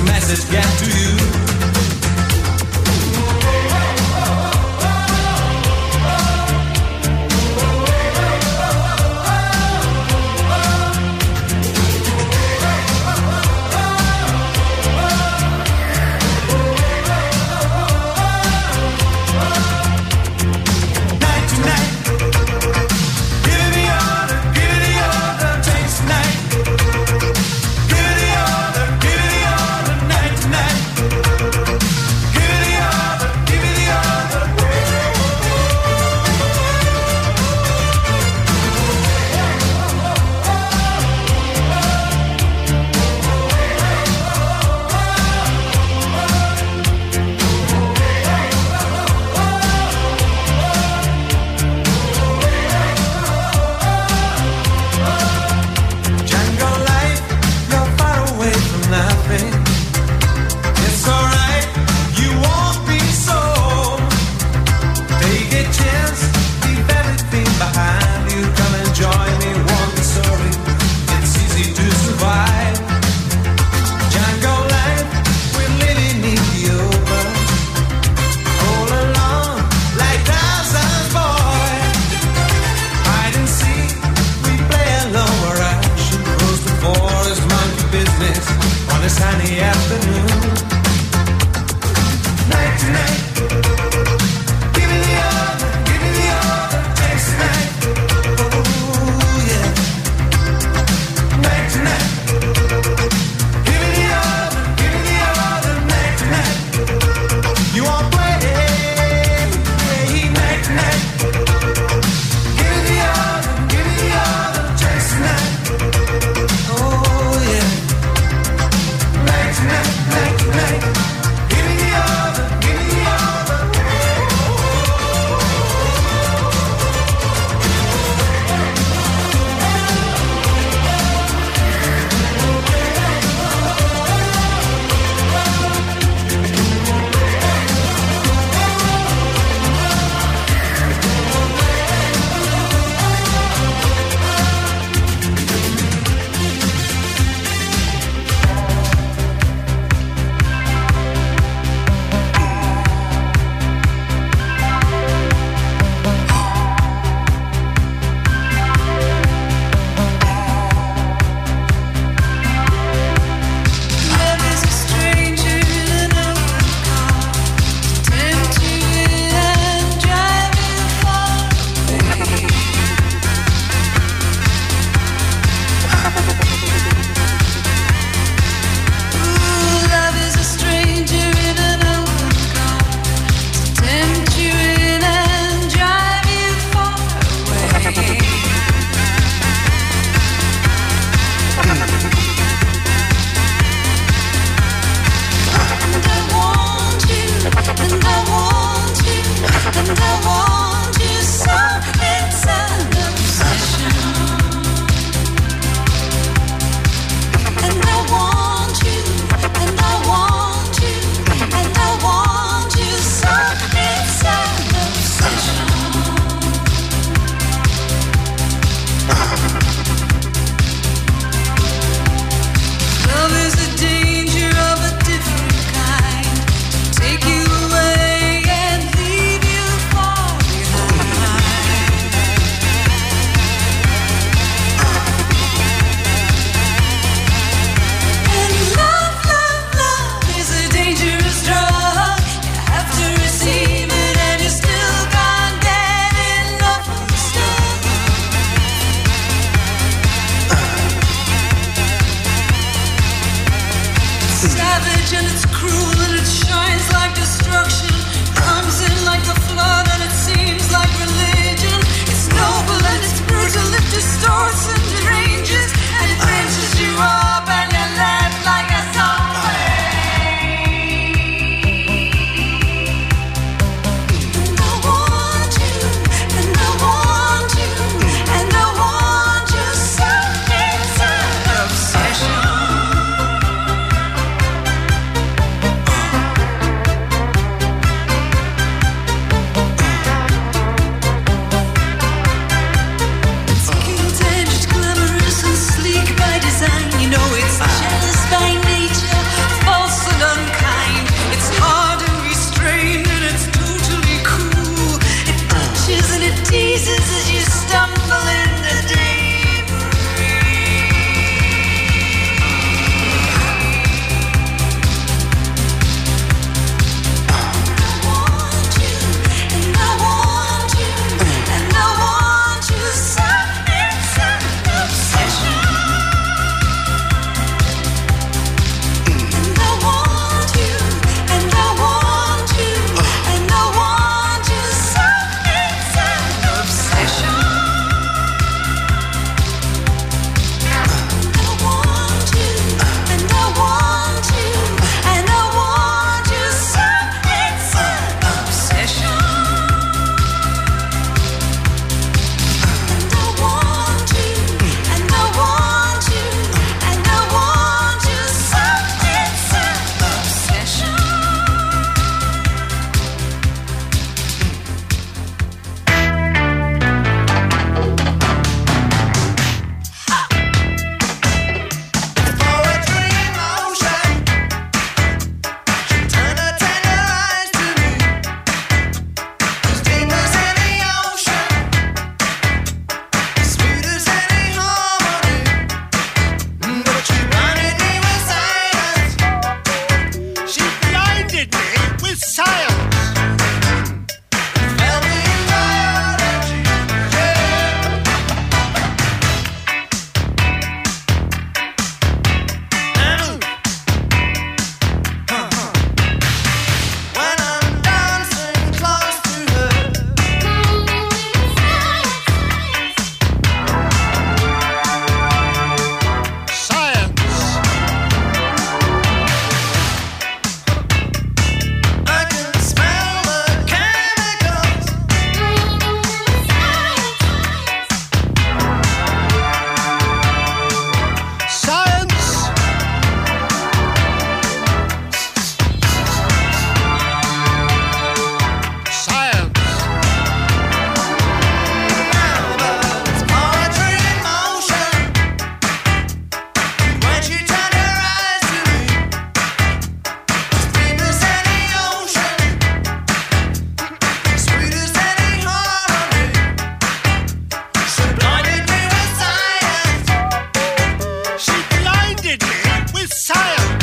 blinded me with science.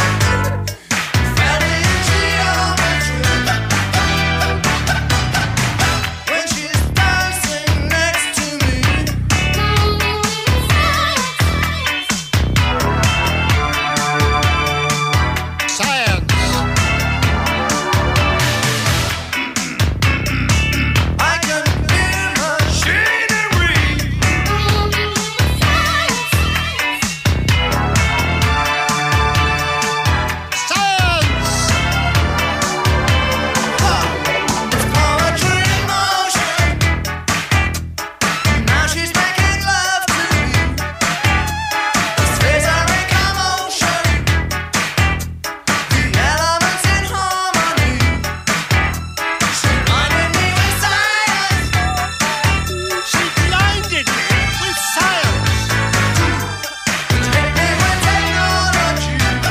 Fell in geometry when she's dancing next to me. Science. I can feel machinery. Science. It's poetry in motion. Now she's making love to me. It's rhetoric emotion. The elements in harmony. She blinded me with science. She blinded me with science. Hit me with technology.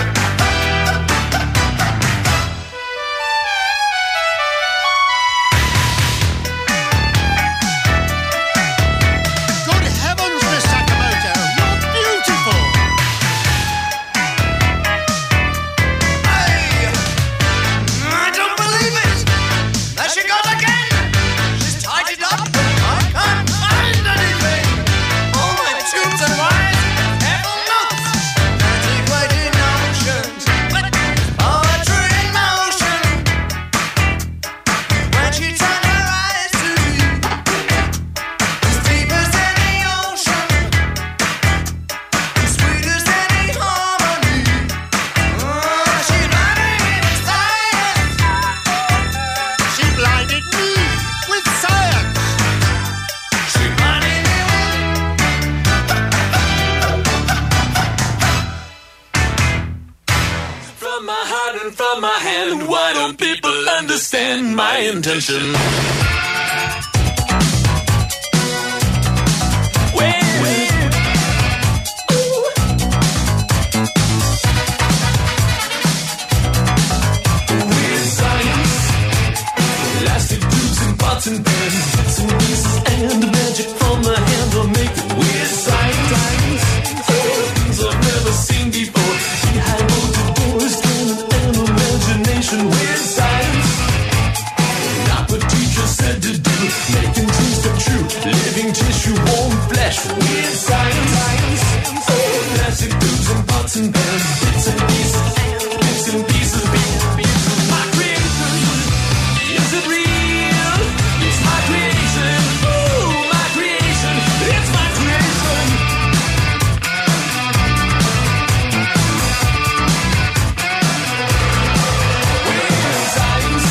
Good heavens, Miss Sakamoto, you're beautiful. Hey, I don't believe it. There she goes again. She's tied it up. I can't find anything. All my tubes and wires, careful notes. Antiquated notions. Poetry in motion. When she turned her eyes to me, as deep as any ocean, as sweet as any harmony. Oh, she blinded me with science. She blinded me with science. She blinded me From my heart and from my hand, why don't people understand my intention? With science, elastic tubes and pots and pans, bits and pieces and magic from my hand will make it with science. Oh, things I've never seen before. Behind bolted doors, talent and imagination with science. Not what teachers said to do, making dreams come true. Living tissue, warm flesh with science. Oh, plastic tubes and pots and pans, bits and pieces, bits and pieces, bits of my creation. Is it real? It's my creation. Oh, my creation. It's my creation. With science.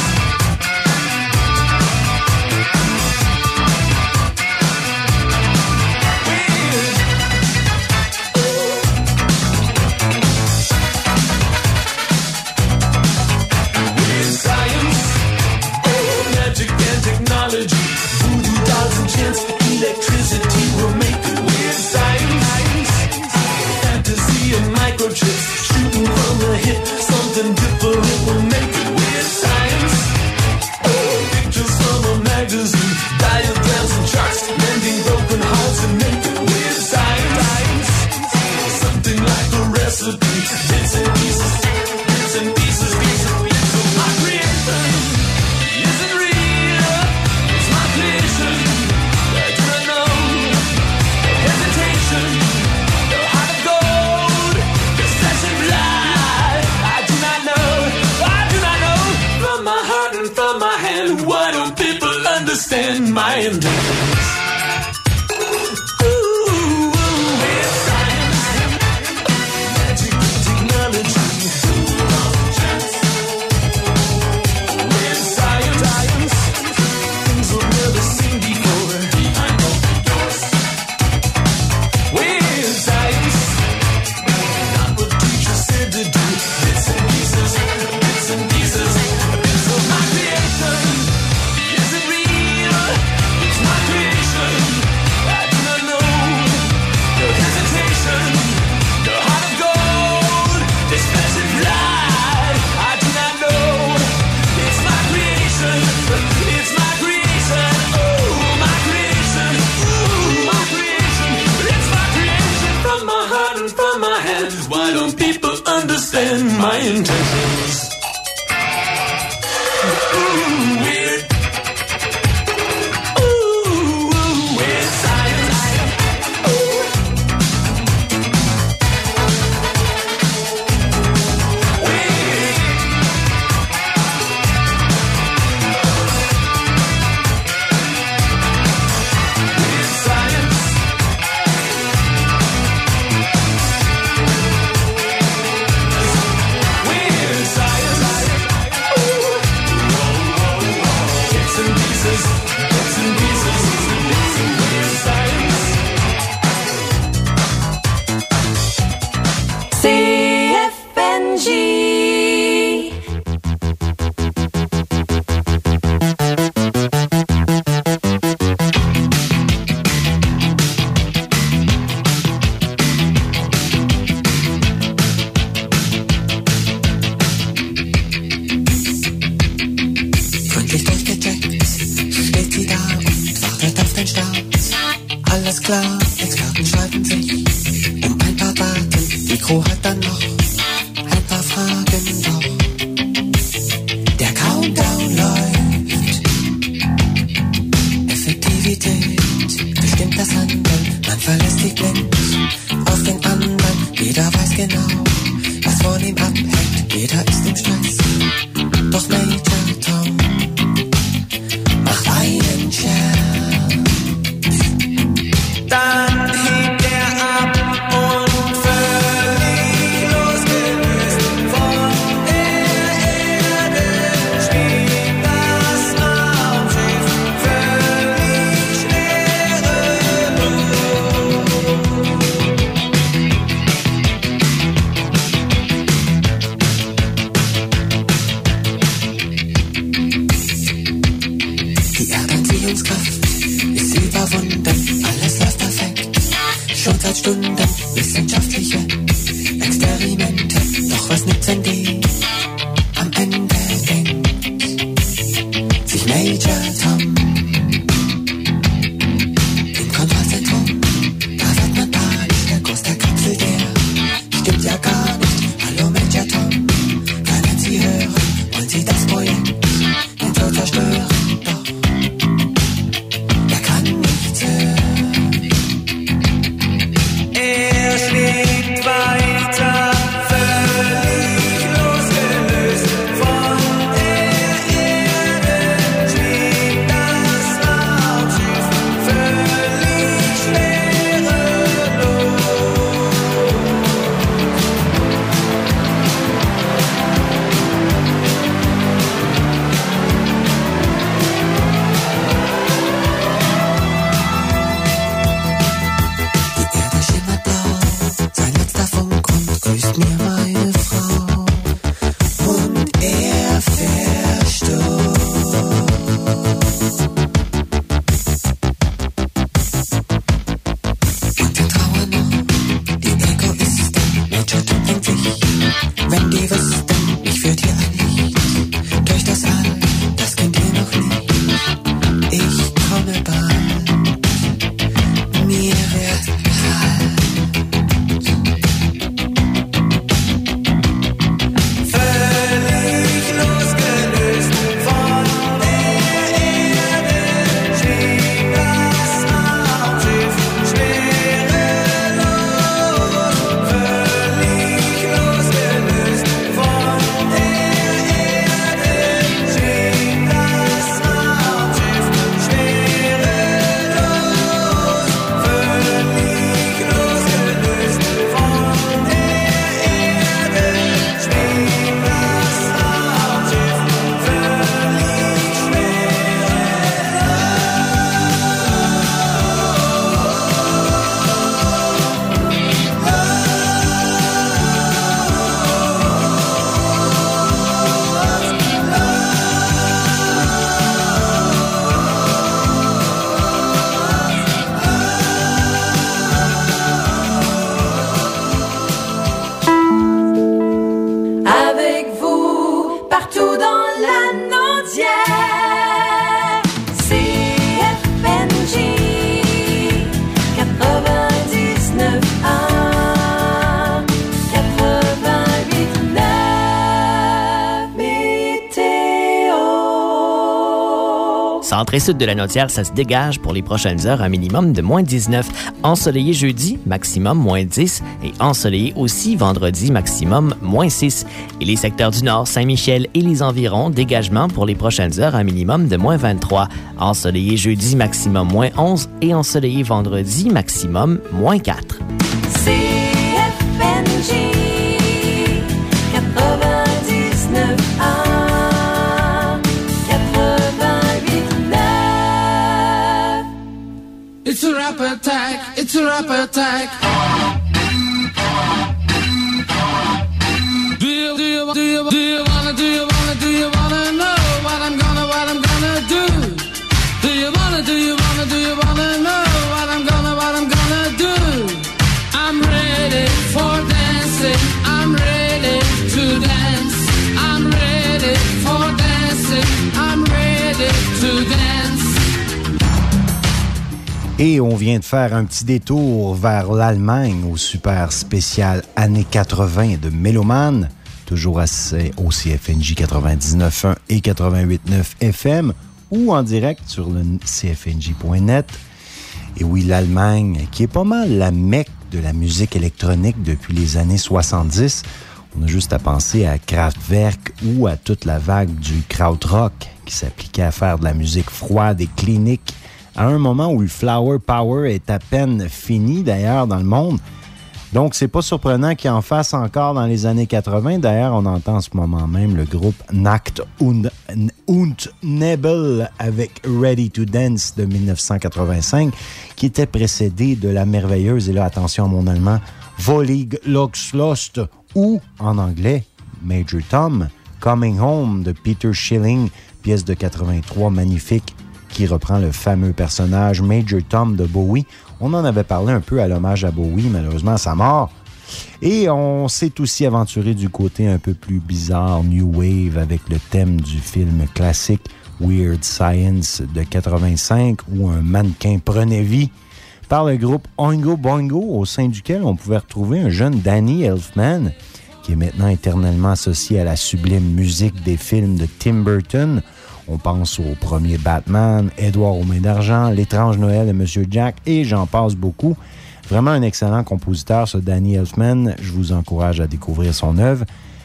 With science, oh, magic and technology, voodoo dolls and chants, electricity will make it with science. Fantasy and microchips, shooting from the hip, something different will make it with science. Oh, pictures from a magazine, diagrams and charts, mending broken hearts and make it with science. Something like a recipe, bits and pieces, bits and pieces, bits and pieces of my creation. Is it real? It's my creation. I do not know. No hesitation. No heart of gold. Just flesh and blood. I do not know. I do not know. From my heart and from my hand, why don't people understand my intentions? Ooh, with science, magic and technology. With science, things we've never seen before. Behind open doors. With science, not what teachers said to do. Bits and pieces, bits and pieces, bits of my creation. Is it real? It's my creation. run from my hands. Why don't people understand my intentions? Ooh, weird. Ooh, weird science. Ooh. Weird. Weird science. Weird science. Ooh. Bits and pieces, bits and pieces, bits and weird science. C F N G. Gründlich durchgecheckt, steht sie da und wartet auf den Start. Alles klar, Experten streiten sich um ein paar Daten. Die Crew hat dann noch ein paar Fragen, doch der Countdown läuft. Effektivität bestimmt das Handeln. Man verlässt sich blind auf den anderen. Jeder weiß genau, was von ihm abhängt. Jeder ist im Stress, doch Major Tom macht einen Scherz. Dann hebt er ab und völlig losgelöst von der Erde steht das Raumschiff völlig schwerelos. Centre et sud de la Notière, ça se dégage pour les prochaines heures, un minimum de moins dix-neuf. Ensoleillé jeudi, maximum moins dix. Et ensoleillé aussi vendredi, maximum moins six. Et les secteurs du Nord, Saint-Michel et les environs, dégagement pour les prochaines heures, un minimum de moins vingt-trois. Ensoleillé jeudi, maximum moins onze. Et ensoleillé vendredi, maximum moins quatre. C F N G quatre-vingt-dix-neuf A quatre-vingt-huit neuf. It's a rap attack, it's a rap attack. Do you, do you, do you, do you wanna, do you wanna, do you wanna know what I'm gonna, what I'm gonna do? Do you wanna, do you wanna, do you wanna know what I'm gonna, what I'm gonna do? I'm ready for dancing, I'm ready to dance. I'm ready for dancing, I'm ready to dance. Et on vient de faire un petit détour vers l'Allemagne au super spécial années quatre-vingts de Méloman, toujours assez au C F N J quatre-vingt-dix-neuf point un et quatre-vingt-huit point neuf F M ou en direct sur le C F N J point net. Et oui, l'Allemagne, qui est pas mal la mecque de la musique électronique depuis les années soixante-dix. On a juste à penser à Kraftwerk ou à toute la vague du krautrock qui s'appliquait à faire de la musique froide et clinique à un moment où le flower power est à peine fini d'ailleurs dans le monde. Donc, c'est pas surprenant qu'il en fasse encore dans les années quatre-vingts. D'ailleurs, on entend en ce moment même le groupe Nacht und, und Nebel avec Ready to Dance de dix-neuf cent quatre-vingt-cinq, qui était précédé de la merveilleuse, et là, attention à mon allemand, Völlig Losslöst, ou, en anglais, Major Tom, Coming Home de Peter Schilling, pièce de quatre-vingt-trois magnifique, qui reprend le fameux personnage Major Tom de Bowie. On en avait parlé un peu à l'hommage à Bowie, malheureusement à sa mort. Et on s'est aussi aventuré du côté un peu plus bizarre, New Wave, avec le thème du film classique Weird Science de quatre-vingt-cinq, où un mannequin prenait vie, par le groupe Oingo Boingo, au sein duquel on pouvait retrouver un jeune Danny Elfman, qui est maintenant éternellement associé à la sublime musique des films de Tim Burton. On pense au premier Batman, Édouard aux mains d'argent, L'étrange Noël de Monsieur Jack, et j'en passe beaucoup. Vraiment un excellent compositeur, ce Danny Elfman. Je vous encourage à découvrir son œuvre.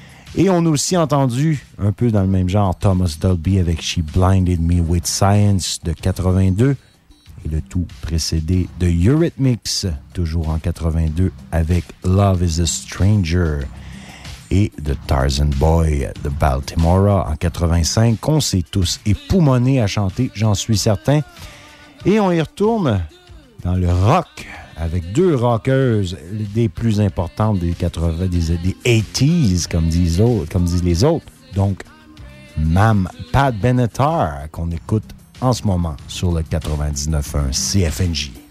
Et on a aussi entendu, un peu dans le même genre, Thomas Dolby avec She Blinded Me with Science de quatre-vingt-deux. Et le tout précédé de Eurythmics, toujours en quatre-vingt-deux, avec Love is a Stranger. Et de Tarzan Boy de Baltimore en quatre-vingt-cinq, qu'on s'est tous époumonés à chanter, j'en suis certain. Et on y retourne dans le rock, avec deux rockeuses des plus importantes des quatre-vingts, des, des eighties, comme disent, l'autre, comme disent les autres. Donc, Mam Pat Benatar, qu'on écoute en ce moment sur le quatre-vingt-dix-neuf point un C F N J.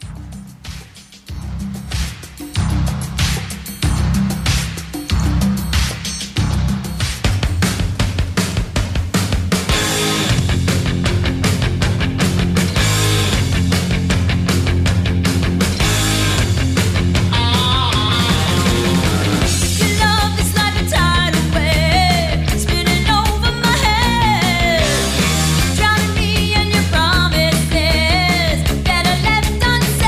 Drowning me in your promises that are left unsaid.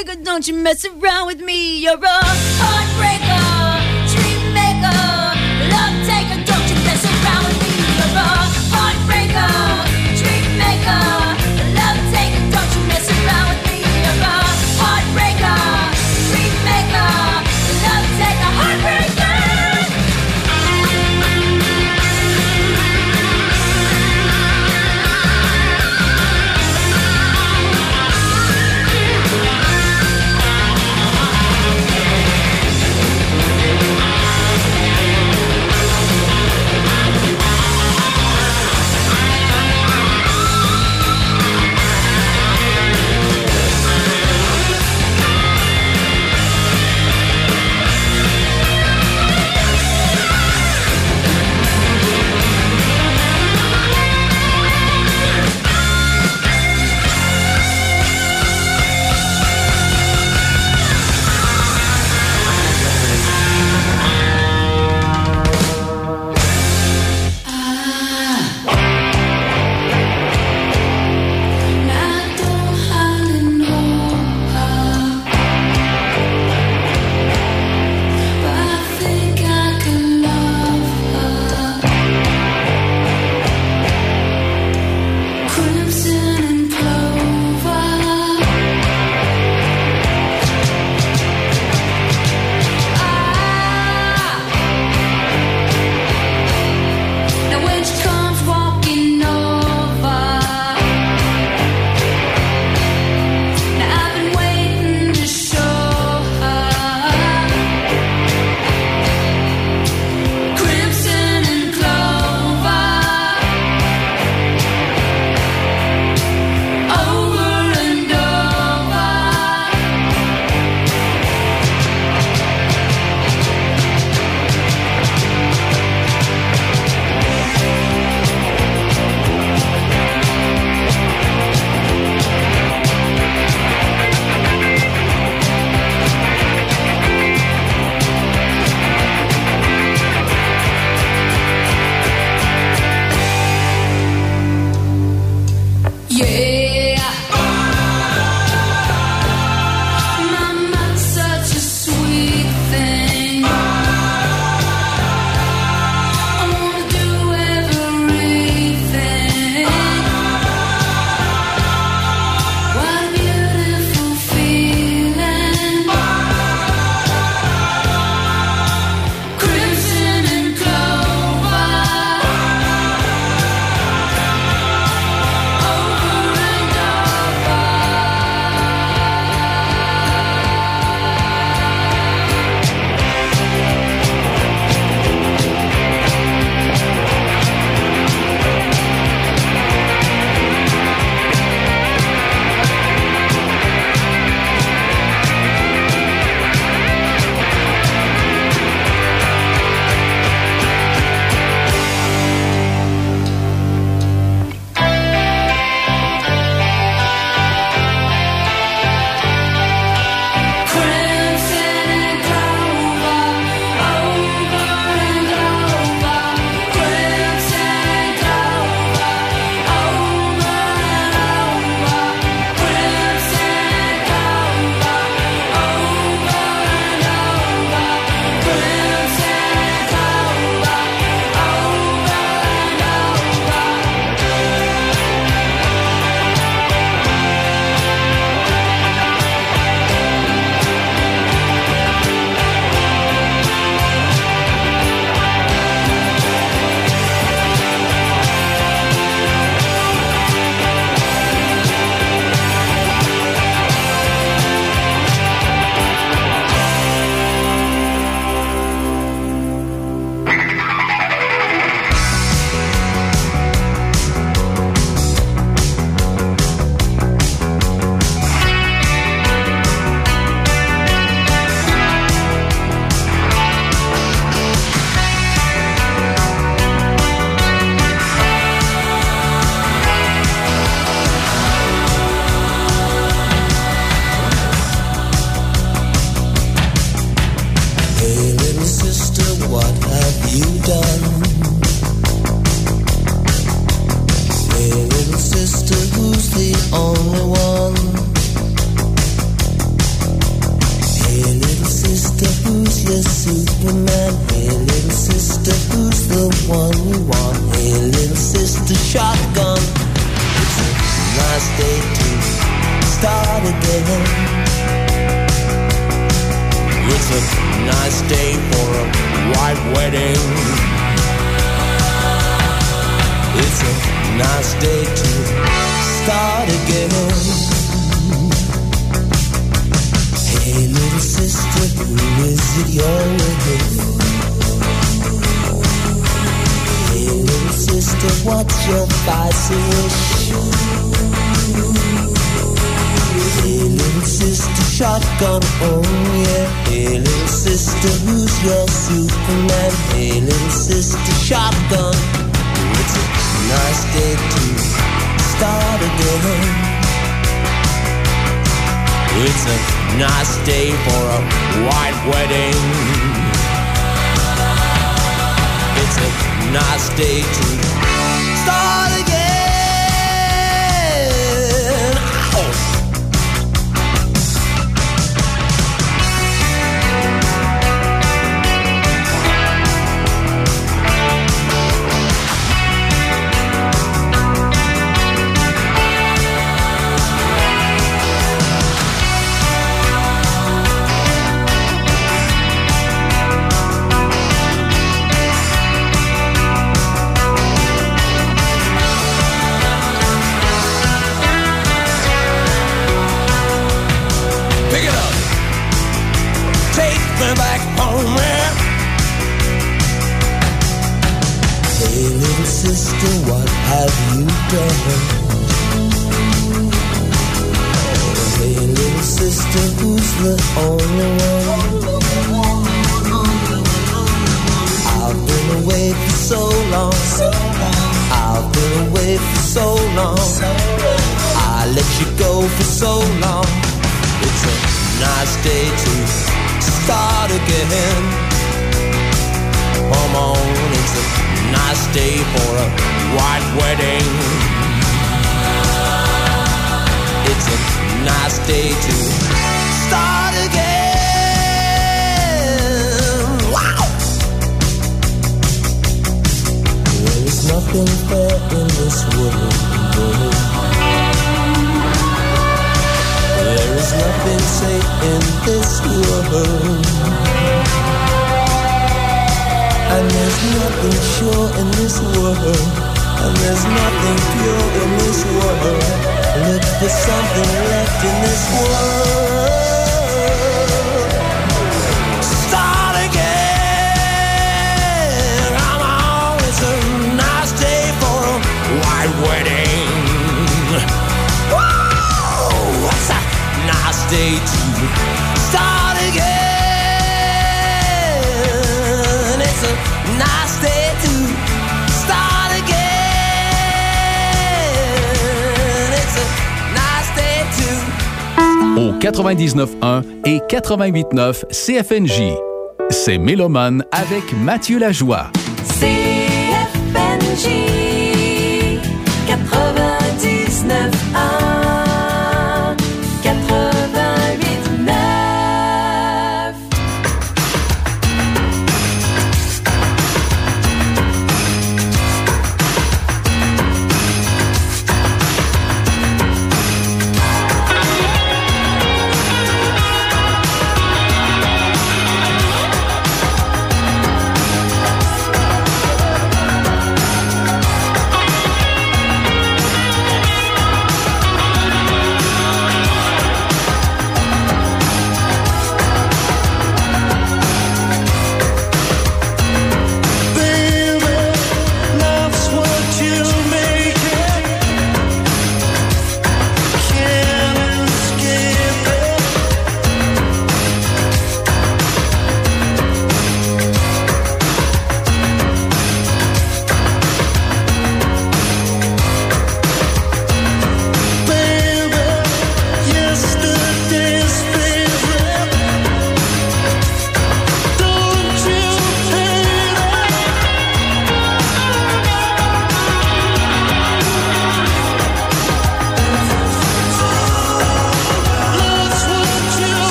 heartbreaker, don't you mess around with me. You're a heartbreaker, dream maker, love taker, don't you mess around with me. You're a heartbreaker, dream maker, love taker, don't you mess around with me. You're a heartbreaker, dream maker, love taker, heartbreaker. Over start again. It's a nice day for a white wedding. It's a nice day to start again. Hey little sister, who is it you're with? Hey little sister, what's your spicy wish? Hey little sister, shotgun, oh yeah. Hey little sister, who's your Superman? Hey little sister, shotgun. It's a nice day to start again. It's a nice day for a white wedding. It's a nice day to start again. Ow! Back home, man. Hey little sister, what have you done? Hey little sister, who's the only one? I've been away for so long. I've been away for so long. I let you go for so long. It's a nice day to start again. Come on, it's a nice day for a white wedding. It's a nice day to start again. Wow! There is nothing fair in this world. There is nothing safe in this world. And there's nothing sure in this world. And there's nothing pure in this world. Look for something left in this world. Start again. Come on, it's a nice day for a white wedding. Whoa, what's that? Nice day to start again. It's a nice day to start again. It's a nice day to. Au quatre-vingt-dix-neuf un et quatre-vingt-huit neuf C F N J. C'est Mélomane avec Mathieu Lajoie. C F N J quatre-vingt-dix-neuf un.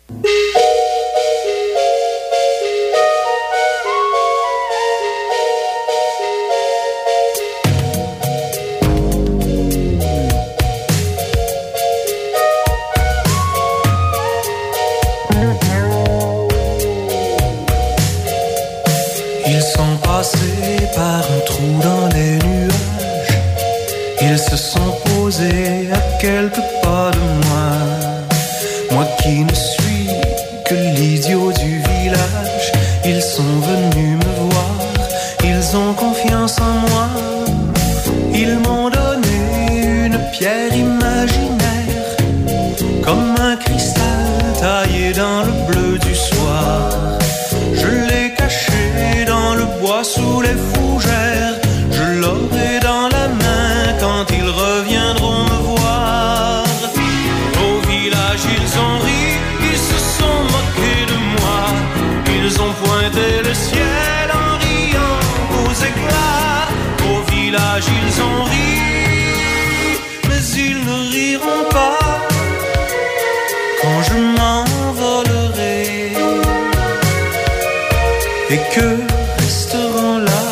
Ils sont passés par un trou dans les nuages. Ils se sont posés à quelques pas de moi. Moi qui ne suis que l'idiot du village. Ils sont venus me voir. Ils ont confiance en moi. Ils m'ont donné une pierre imaginaire, comme un cristal taillé dans le bleu du soir. Je l'ai caché dans le bois sous les fougères. Je l'aurai dans la main quand ils reviendront me voir. Au village ils ont ri, ils se sont moqués de moi. Ils ont pointé le ciel en riant aux éclats. Au village ils ont ri, mais ils ne riront pas quand je m'envolerai et que resteront là.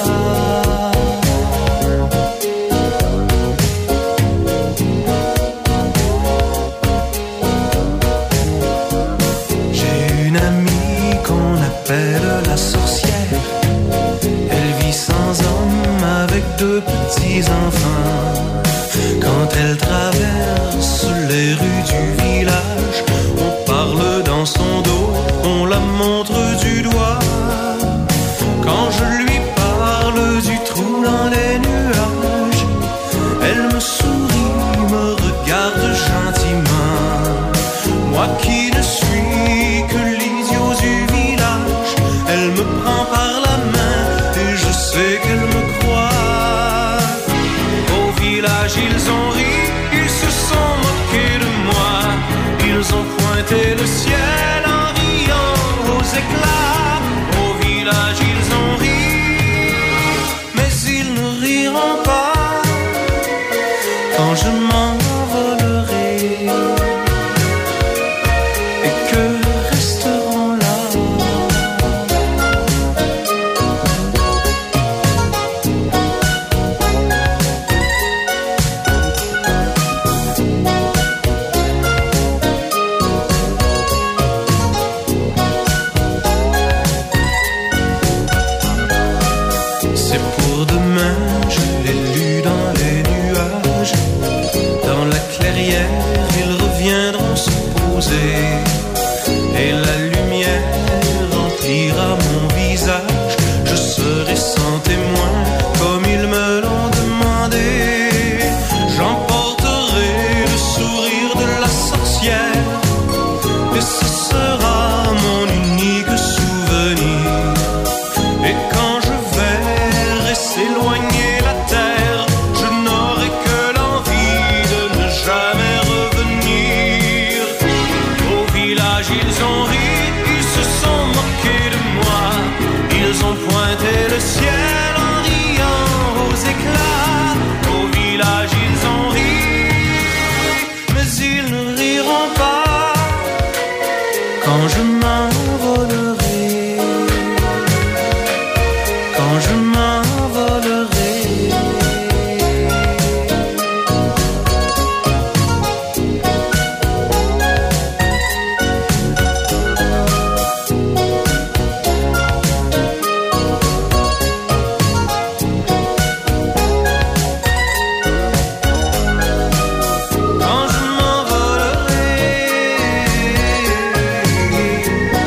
J'ai une amie qu'on appelle la sorcière. Elle vit sans homme avec deux petits enfants. Quand elle traverse les rues du village, on parle dans son dos, on la montre du doigt. Quand je lui parle du trou dans les nuages, elle me sourit, me regarde gentiment. Moi qui ne suis que l'idiot du village, elle me prend par la main et je sais qu'elle me croit. Au village ils ont ri, ils se sont moqués de moi. Ils ont pointé le ciel en riant aux éclats. Au village ils ont ri, mais ils ne riront pas quand je m'envolerai et que resteront là. C'est pour demain, je l'ai lu dans les nuages. Dans la clairière, ils reviendront se poser. Et la lumière remplira mon visage. Je serai sans témoin, comme ils me l'ont demandé. J'emporterai le sourire de la sorcière, et ce sera mon unique souvenir. Et quand je verrai s'éloigner la terre, je n'aurai que l'envie de ne jamais revenir. Au village ils ont ri, ils se sont moqués de moi. Ils ont pointé le ciel en riant aux éclats. Au village ils ont ri, mais ils ne riront pas quand je m'envolerai, quand je m'envolerai. Quand je m'envolerai.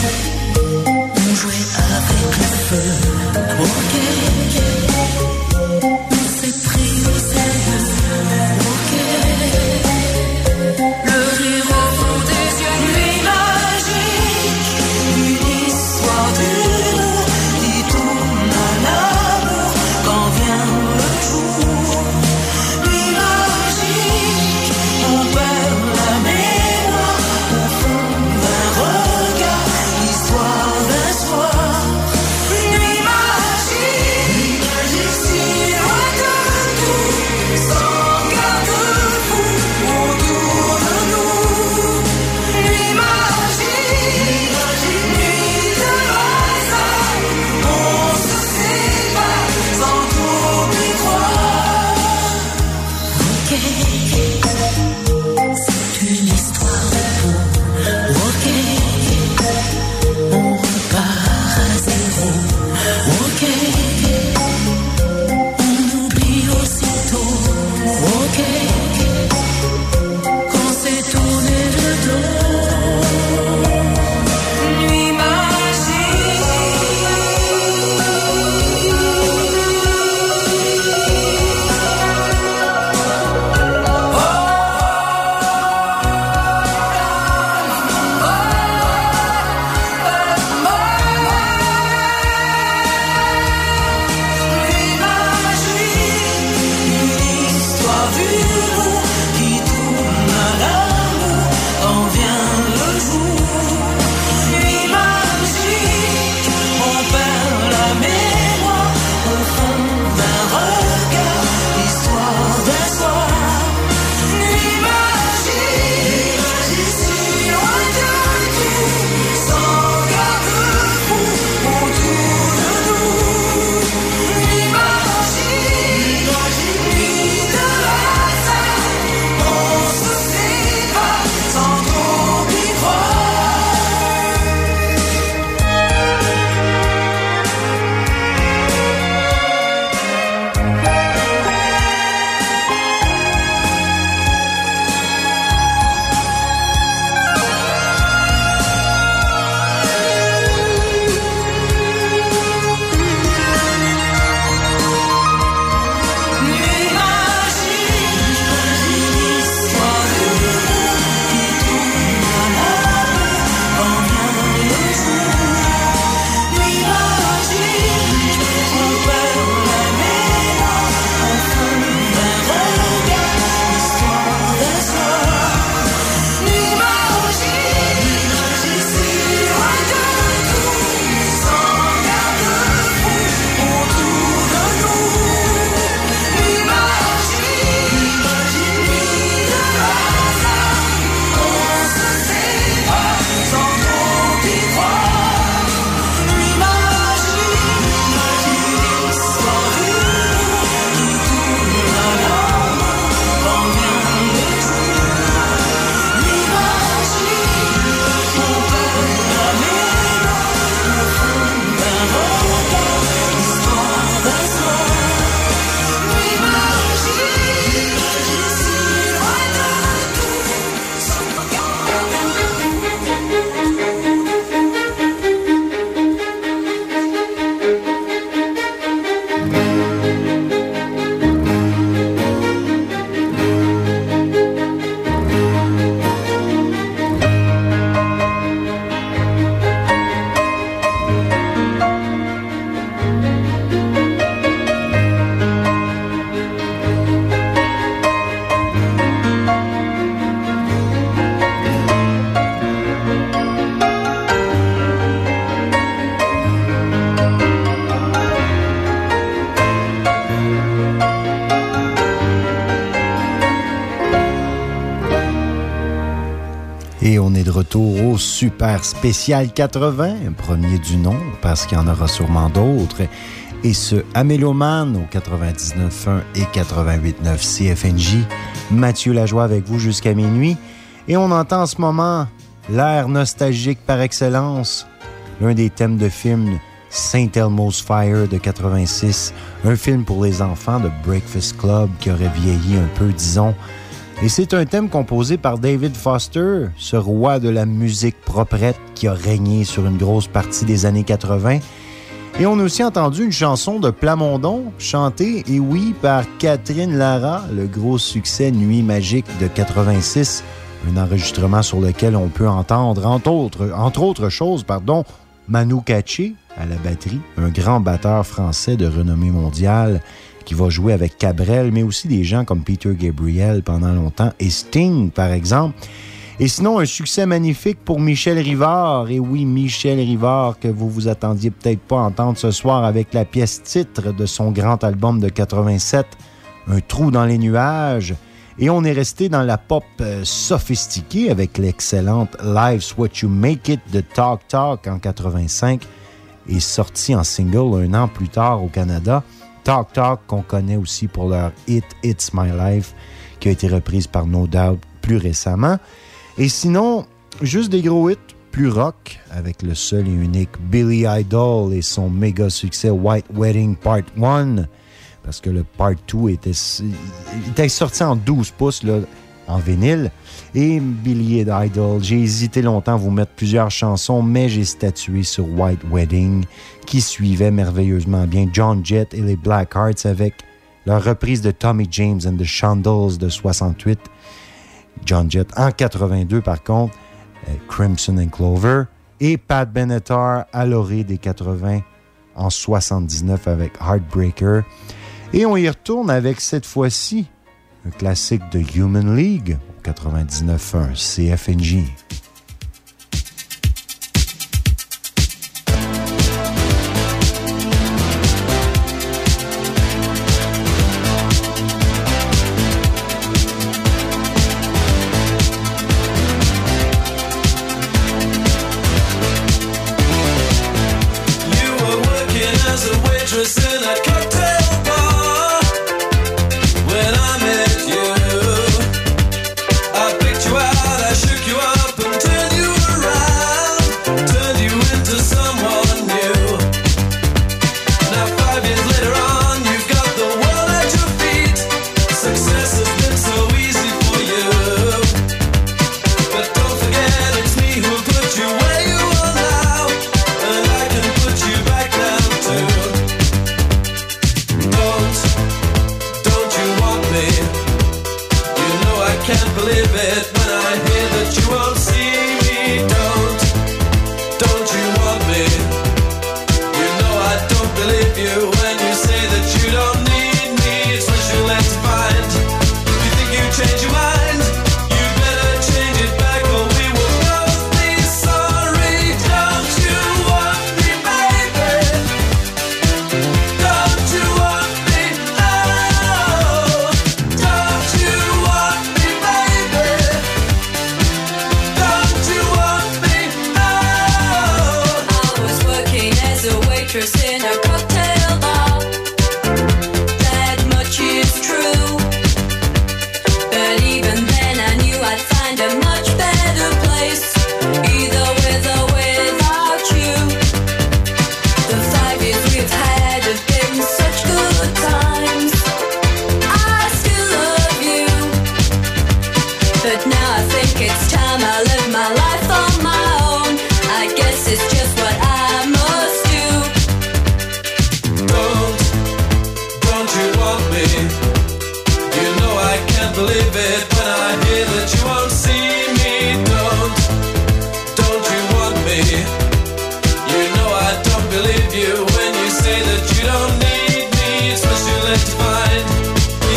On jouait avec le feu. Ok. On s'est pris au sérieux. Ok. Le rire au fond des yeux. Nuit magique. Une histoire d'amour qui tourne à l'amour quand vient le jour. Nuit magique. On perd la mémoire au fond d'un regard. L'histoire d'un soir. Nuit magique. Si loin de tout, sans garde-fou autour de nous. Nuit magique. Nuit de hasard. On se sépare sans trop y croire. Ok. C'est une histoire d'amour. Ok. On repart à zéro. Ok. On oublie aussitôt. Ok. Quand c'est tourné le dos. Nuit magique. Nuit magique. Une histoire d'amour qui tourne à l'amour quand vient le jour. Nuit magique. On perd la mémoire au fond d'un regard. L'histoire d'un soir. Nuit magique. Si loin de tout, sans garde-fou autour de nous. Nuit magique. Nuit de hasard. On se sépare sans trop y croire. Nuit magique. Une histoire d'amour qui tourne à l'amour quand vient le jour. Nuit magique. On perd la mémoire au fond d'un regard. L'histoire d'un soir. Nuit magique. Si loin de tout, sans garde-fou autour de nous. Nuit magique. Nuit de hasard. On se sépare sans trop y croire. Nuit magique. Une histoire d'amour qui tourne à l'amour quand vient le jour. Nuit magique. On perd la mémoire au fond d'un regard. L'histoire d'un soir. Nuit magique. Si loin de tout, sans Et on est de retour au Super Spécial quatre-vingts, premier du nom, parce qu'il y en aura sûrement d'autres. Et ce Amélomane au quatre-vingt-dix-neuf point un et quatre-vingt-huit point neuf C F N J. Mathieu Lajoie avec vous jusqu'à minuit. Et on entend en ce moment l'air nostalgique par excellence, l'un des thèmes de film Saint Elmo's Fire de quatre-vingt-six, un film pour les enfants de Breakfast Club qui aurait vieilli un peu, disons. Et c'est un thème composé par David Foster, ce roi de la musique proprette qui a régné sur une grosse partie des années quatre-vingt. Et on a aussi entendu une chanson de Plamondon, chantée, et oui, par Catherine Lara, le gros succès Nuit magique de quatre-vingt-six, un enregistrement sur lequel on peut entendre, entre autres, entre autres choses, pardon, Manu Katché à la batterie, un grand batteur français de renommée mondiale qui va jouer avec Cabrel, mais aussi des gens comme Peter Gabriel pendant longtemps, et Sting, par exemple. Et sinon, un succès magnifique pour Michel Rivard. Et oui, Michel Rivard, que vous vous attendiez peut-être pas à entendre ce soir avec la pièce titre de son grand album de quatre-vingt-sept, Un trou dans les nuages. Et on est resté dans la pop euh, sophistiquée avec l'excellente Life's What You Make It de Talk Talk en quatre-vingt-cinq et sorti en single un an plus tard au Canada. Talk Talk, qu'on connaît aussi pour leur hit It's My Life, qui a été reprise par No Doubt plus récemment. Et sinon, juste des gros hits plus rock, avec le seul et unique Billy Idol et son méga succès White Wedding Part un, parce que le Part deux était, était sorti en douze pouces, là, en vinyle. Et Billy Idol, j'ai hésité longtemps à vous mettre plusieurs chansons, mais j'ai statué sur White Wedding, qui suivait merveilleusement bien John Jett et les Blackhearts avec leur reprise de Tommy James and the Shondells de soixante-huit. John Jett en quatre-vingt-deux, par contre, euh, Crimson and Clover, et Pat Benatar à l'orée des quatre-vingts en soixante-dix-neuf avec Heartbreaker. Et on y retourne avec cette fois-ci un classique de Human League au quatre-vingt-dix-neuf point un C F N J.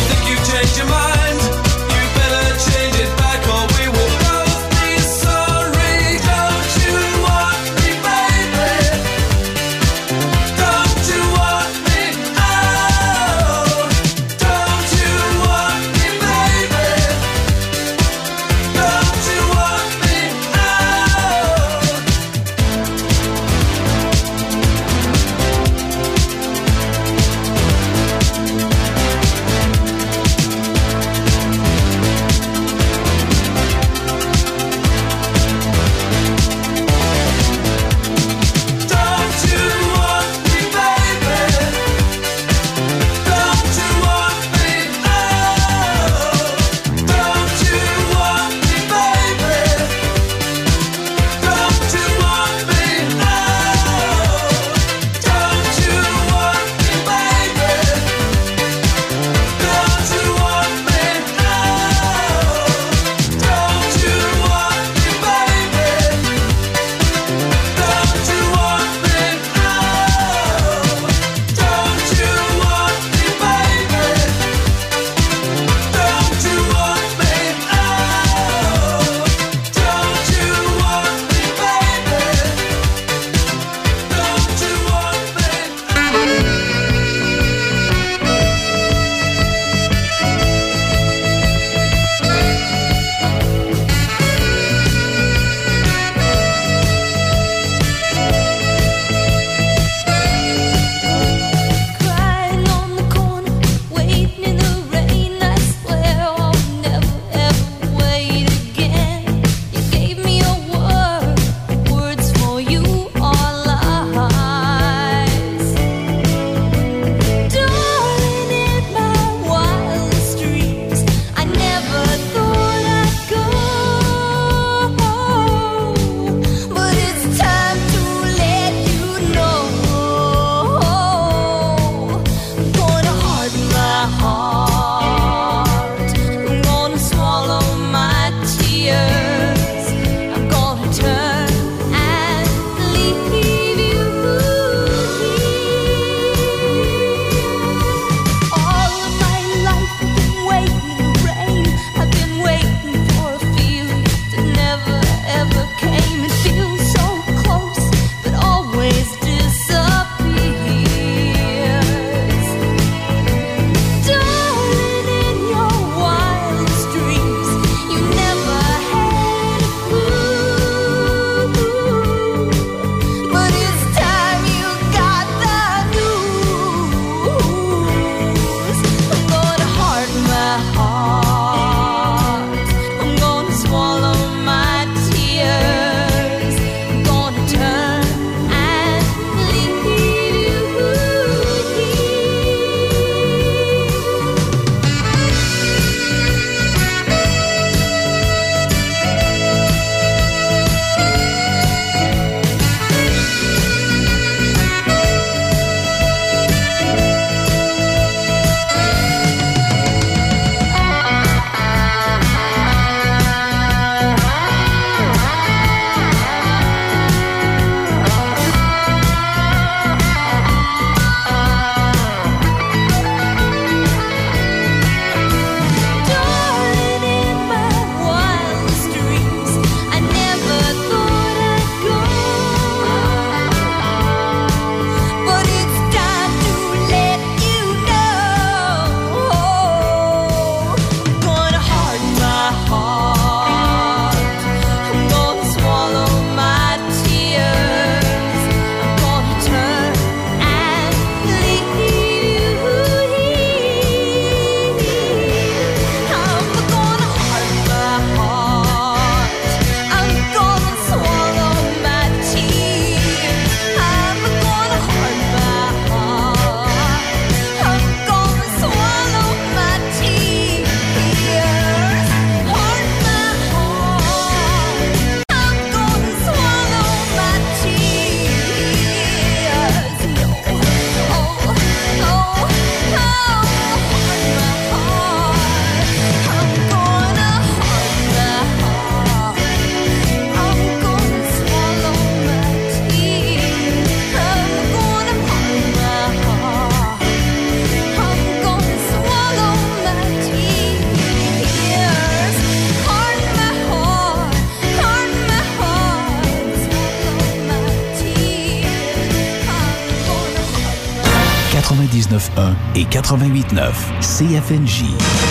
Your mind, you better change it back or we will both be sorry. quatre-vingt-dix-neuf un et quatre-vingt-huit neuf C F N J.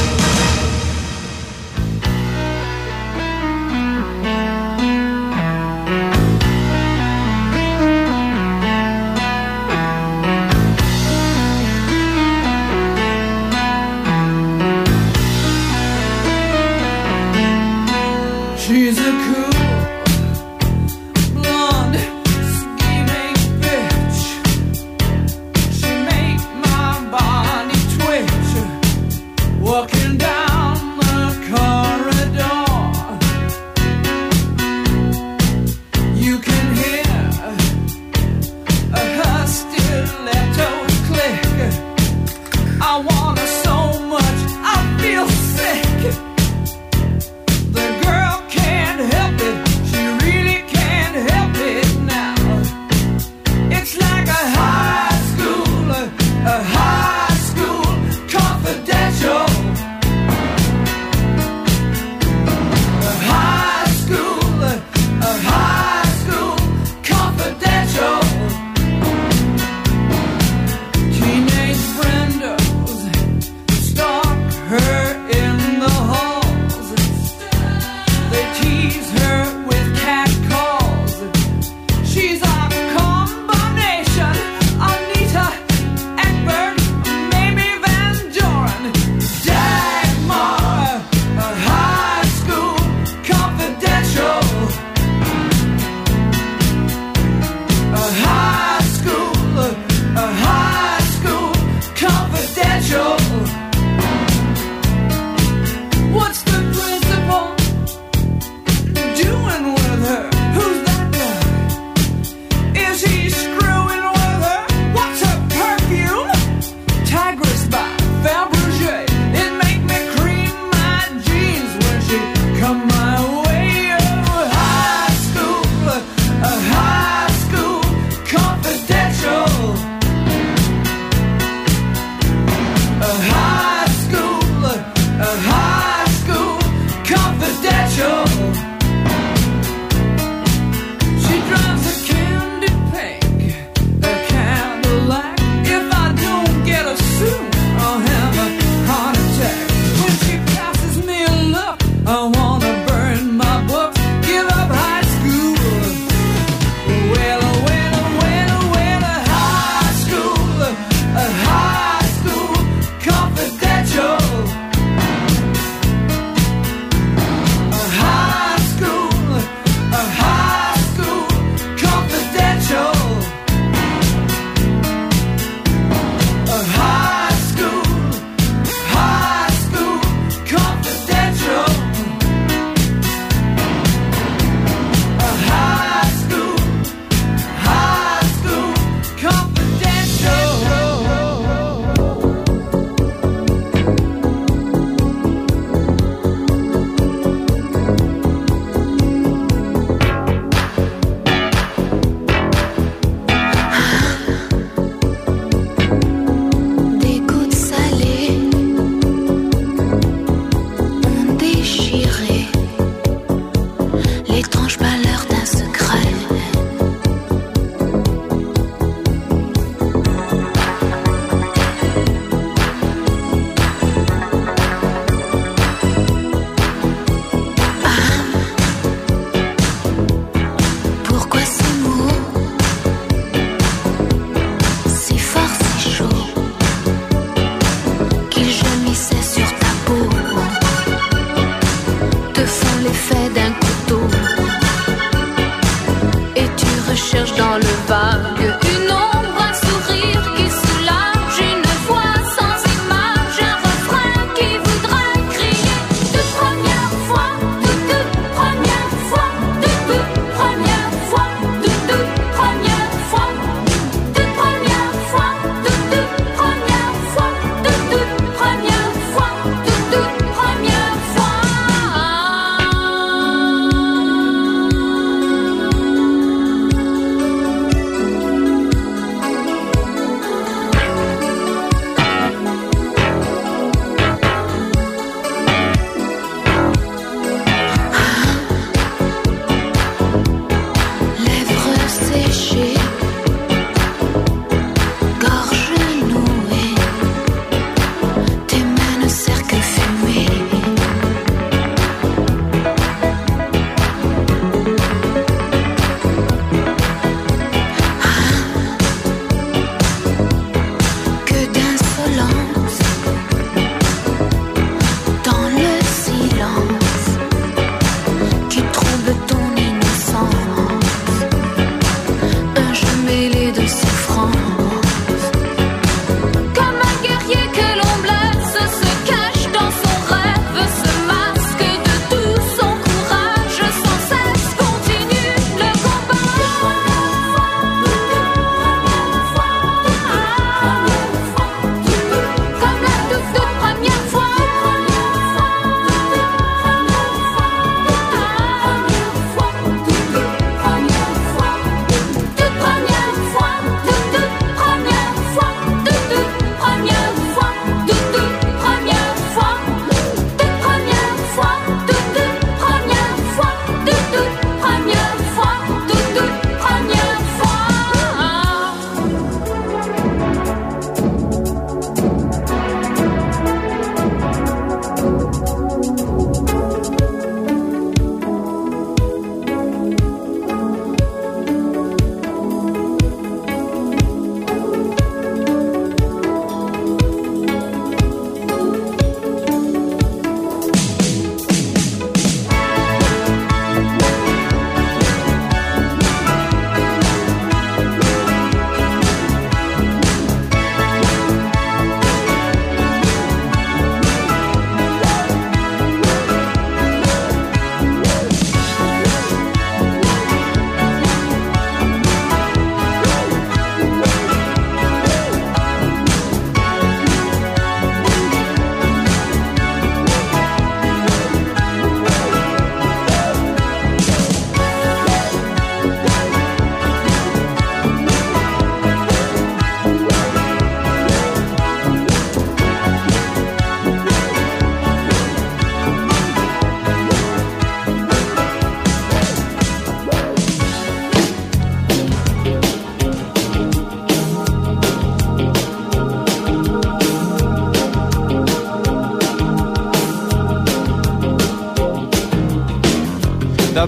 She's a cool, blonde, scheming bitch. She make my body twitch. Walking down the corridor, you can hear her stiletto click. I want her so much, I feel sick. The girl can't help it.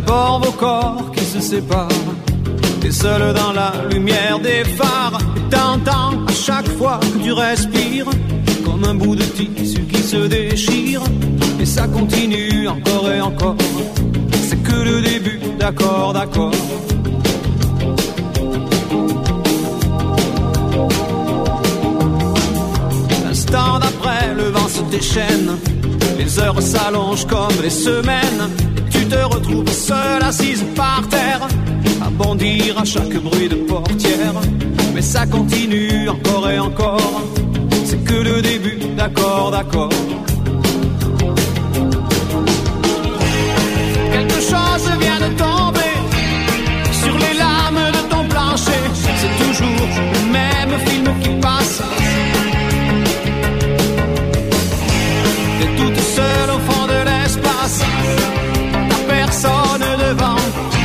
d'abord vos corps qui se séparent. T'es seul dans la lumière des phares et t'entends à chaque fois que tu respires comme un bout de tissu qui se déchire. Et ça continue encore et encore. C'est que le début, d'accord, d'accord. L'instant d'après, le vent se déchaîne. Les heures s'allongent comme les semaines. Et tu te retrouves seule assise par terre, à bondir à chaque bruit de portière. Mais ça continue encore et encore. C'est que le début, d'accord, d'accord. Quelque chose vient de tomber sur les lames de ton plancher. C'est toujours le même film qui passe. T'es toute seule au fond de l'espace, t'as personne devant.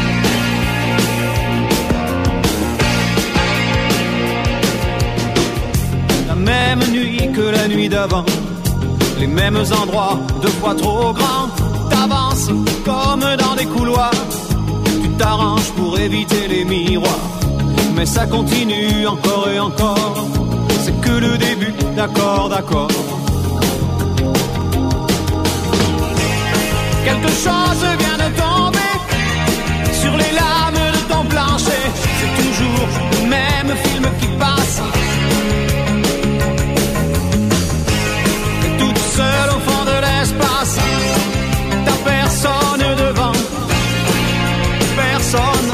La même nuit que la nuit d'avant, les mêmes endroits, deux fois trop grands. T'avances comme dans des couloirs, tu t'arranges pour éviter les miroirs. Mais ça continue encore et encore. C'est que le début, d'accord, d'accord. Quelque chose vient de tomber sur les lames de ton plancher. C'est toujours le même film qui passe. T'es toute seule au fond de l'espace, t'as personne devant, personne.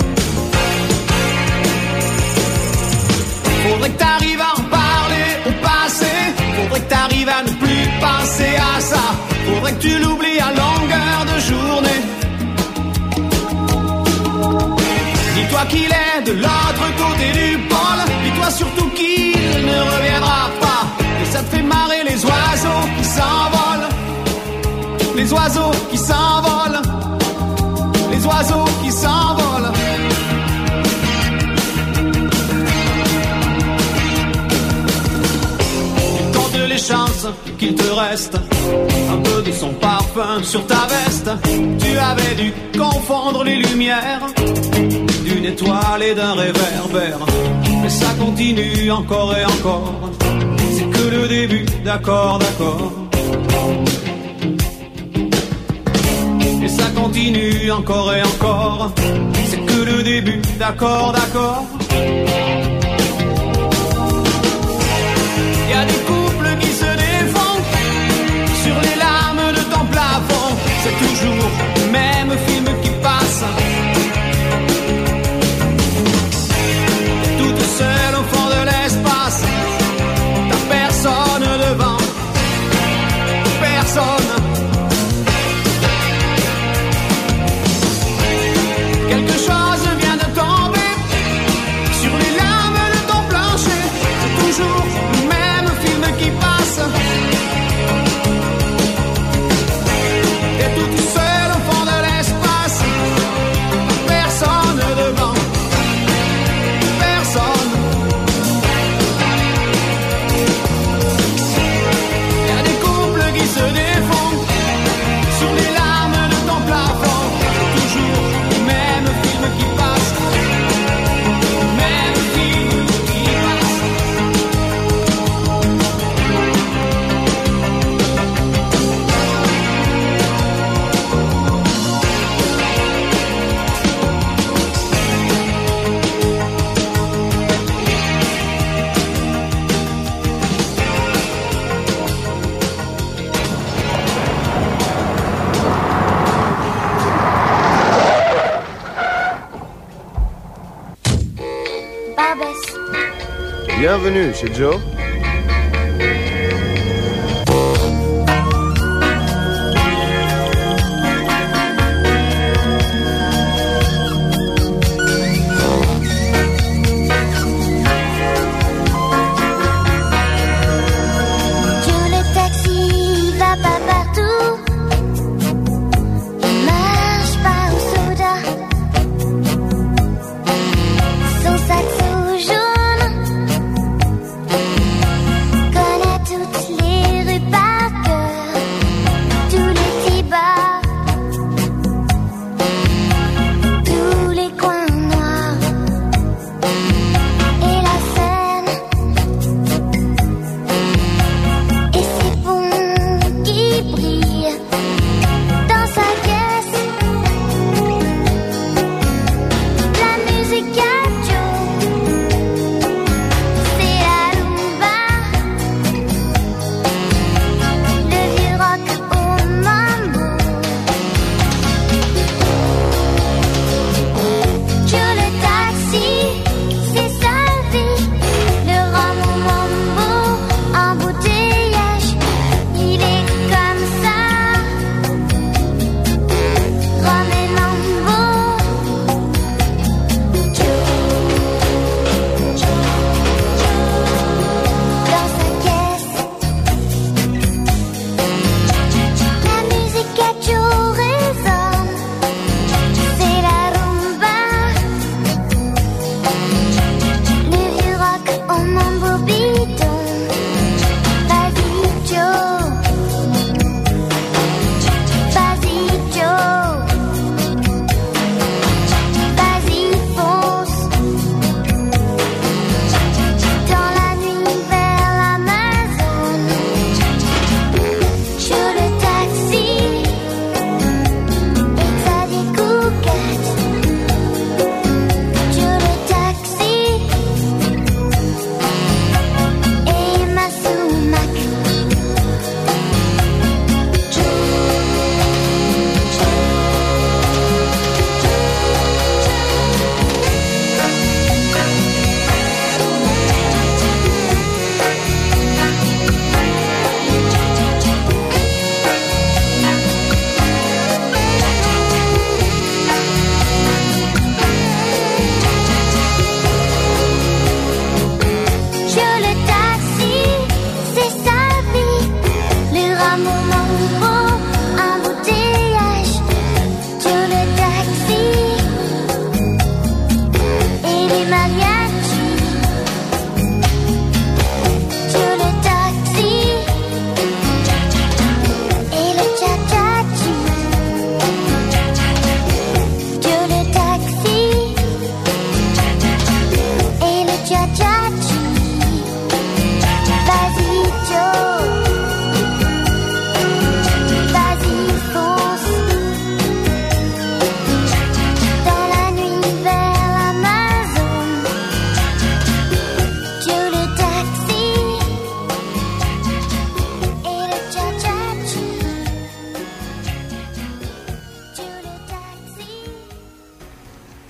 Faudrait que t'arrives à en parler au passé. Faudrait que t'arrives à ne plus penser à ça. Faudrait que tu l'oublies à longueur de journée. Dis-toi qu'il est de l'autre côté du pôle. Dis-toi surtout qu'il ne reviendra pas. Et ça te fait marrer les oiseaux qui s'envolent. Les oiseaux qui s'envolent. Les oiseaux qui s'envolent. Les chances qu'il te reste un peu de son parfum sur ta veste. Tu avais dû confondre les lumières d'une étoile et d'un réverbère. Mais ça continue encore et encore. C'est que le début, d'accord, d'accord. Et ça continue encore et encore. C'est que le début, d'accord, d'accord. Y a des couples qui se défont sur les lames de ton plafond. C'est toujours le même film qui passe. Toute seule au fond de l'espace, t'as personne devant, personne. Quelque chose vient de tomber sur les lames de ton plancher. C'est toujours le même film qui passe. T'es toute seule au fond de l'espace, personne devant, personne. Y'a des couples qui se défont sur les lames de ton plafond. Toujours le même film qui passe, le même film qui passe. Barbès. Bienvenue chez Joe. Joe le taxi, il va pas partout. Il marche pas au soda. Son sac jaune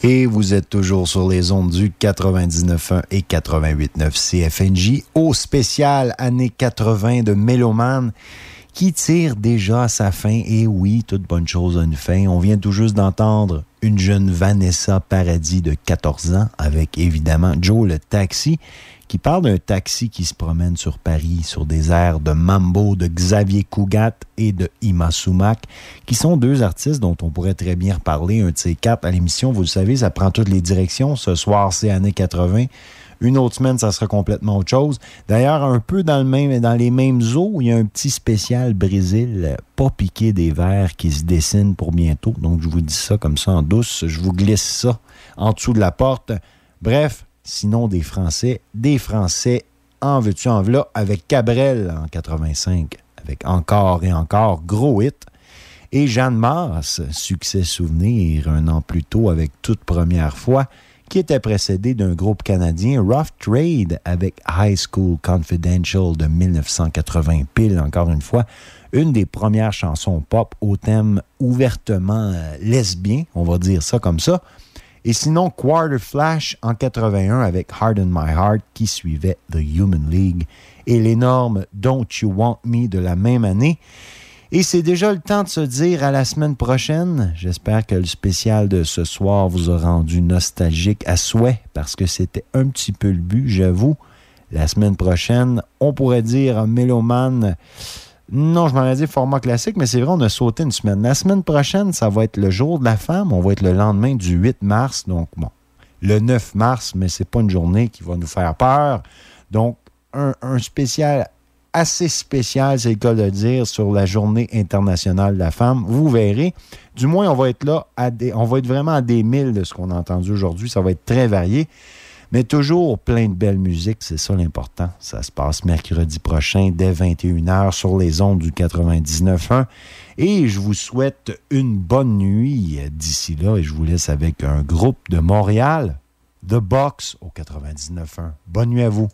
Et vous êtes toujours sur les ondes du quatre-vingt-dix-neuf point un et quatre-vingt-huit point neuf C F N J au spécial années quatre-vingts de Méloman qui tire déjà à sa fin. Et oui, toute bonne chose a une fin. On vient tout juste d'entendre une jeune Vanessa Paradis de quatorze ans avec évidemment Joe le Taxi qui parle d'un taxi qui se promène sur Paris sur des airs de Mambo de Xavier Cugat et de Ima Sumac, qui sont deux artistes dont on pourrait très bien reparler, un de ces quatre à l'émission. Vous le savez, ça prend toutes les directions. Ce soir, c'est années quatre-vingts. Une autre semaine, ça sera complètement autre chose. D'ailleurs, un peu dans, le même, dans les mêmes eaux, il y a un petit spécial Brésil, pas piqué des verres, qui se dessine pour bientôt. Donc, je vous dis ça comme ça en douce. Je vous glisse ça en dessous de la porte. Bref, sinon des Français, des Français en veux-tu en v'là avec Cabrel en quatre-vingt-cinq, avec Encore et encore, gros hit. Et Jeanne Mars, succès souvenir, un an plus tôt avec Toute première fois, qui était précédé d'un groupe canadien, Rough Trade, avec High School Confidential de dix-neuf cent quatre-vingts, pile encore une fois, une des premières chansons pop au thème ouvertement euh, lesbien, on va dire ça comme ça. Et sinon, Quarter Flash en quatre-vingt-un avec Harden My Heart qui suivait The Human League et l'énorme Don't You Want Me de la même année. Et c'est déjà le temps de se dire à la semaine prochaine. J'espère que le spécial de ce soir vous a rendu nostalgique à souhait parce que c'était un petit peu le but, j'avoue. La semaine prochaine, on pourrait dire Méloman. Non, je m'en ai dit format classique, mais c'est vrai, on a sauté une semaine. La semaine prochaine, ça va être le jour de la femme. On va être le lendemain du huit mars. Donc, bon, le neuf mars, mais c'est pas une journée qui va nous faire peur. Donc, un, un spécial assez spécial, c'est le cas de le dire, sur la Journée internationale de la femme. Vous verrez. Du moins, on va être là, à des, on va être vraiment à des milles de ce qu'on a entendu aujourd'hui. Ça va être très varié. Mais toujours plein de belles musiques, c'est ça l'important. Ça se passe mercredi prochain dès vingt et une heures sur les ondes du quatre-vingt-dix-neuf point un. Et je vous souhaite une bonne nuit d'ici là. Et je vous laisse avec un groupe de Montréal, The Box, au quatre-vingt-dix-neuf point un. Bonne nuit à vous.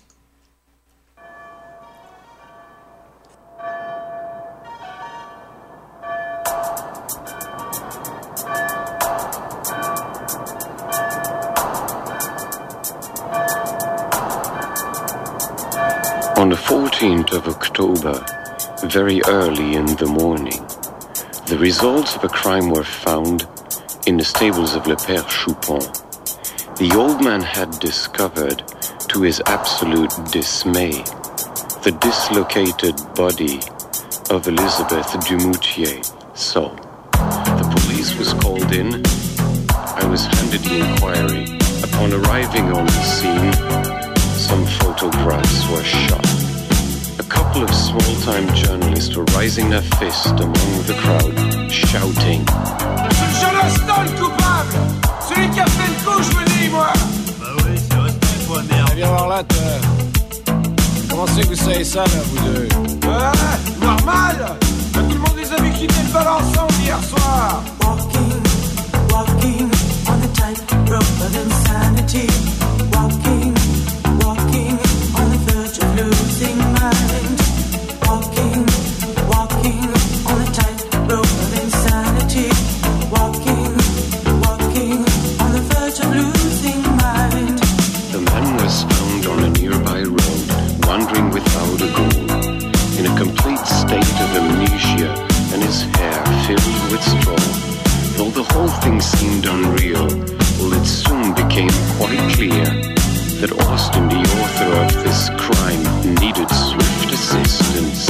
On the fourteenth of October, very early in the morning, the results of a crime were found in the stables of Le Père Choupon. The old man had discovered, to his absolute dismay, the dislocated body of Elizabeth Dumoutier. So, the police was called in. I was handed the inquiry. Upon arriving on the scene, some photographs were shot. A couple of small-time journalists were raising their fist among the crowd, shouting. C'est Jonathan le coupable! Celui qui a fait le coup, je me dis, moi! Bah oui, c'est respect, toi, merde. Viens voir là, toi. Comment c'est que vous savez ça, là, vous deux? Ouais, normal! Tout le monde les a vu quitter le bal ensemble hier soir! Walking, walking on the tightrope of insanity. Walking, walking on the verge of losing mind. Walking, walking on the tightrope of insanity. Walking, walking on the verge of losing mind. The man was found on a nearby road, wandering without a goal, in a complete state of amnesia, and his hair filled with straw. Though the whole thing seemed unreal, well, it soon became quite clear that Austin, the author of this crime, needed swift assistance.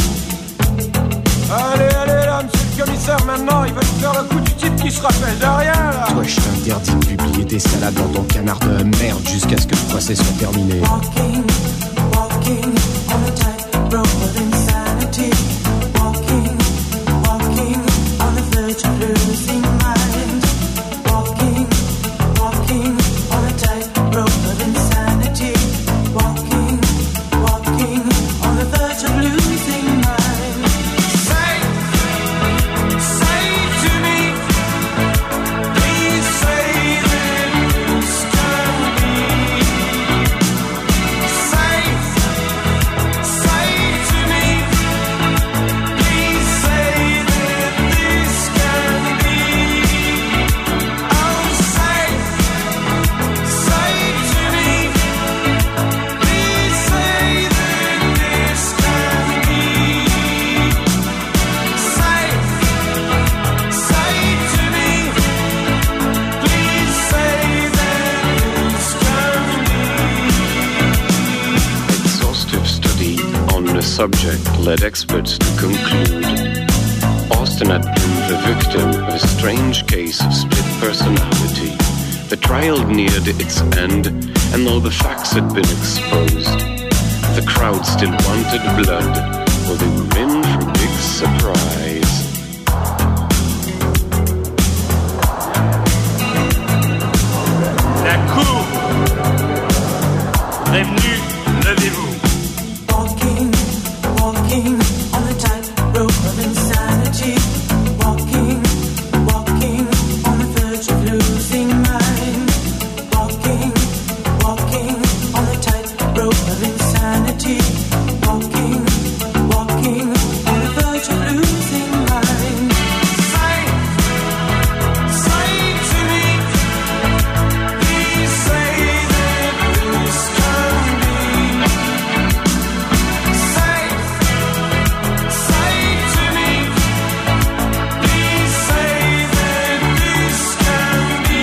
Allez, allez, là, monsieur le commissaire, maintenant, il va nous faire le coup du type qui se rappelle de rien, là! Toi, je t'interdis de publier tes salades dans ton canard de merde jusqu'à ce que le procès soit terminé. Walking, walking on the tightrope of insanity. Walking, walking on the verge of losing mind. Walking, walking on the tightrope of insanity. Walking, walking on the verge of losing mind. Say, say to me, please say that it's gonna be. Say, say to subject led experts to conclude Austin had been the victim of a strange case of split personality. The trial neared its end, and though the facts had been exposed, the crowd still wanted blood, or they were in for a big surprise. La cour, prévenu, levez-vous. Walking, walking on the tightrope of insanity. Walking, walking on the verge of losing mind. Walking, walking on the tightrope of insanity. Walking, walking on the verge of losing mind. Say, say to me, please say that this can be. Say, say to me, please say that this can be.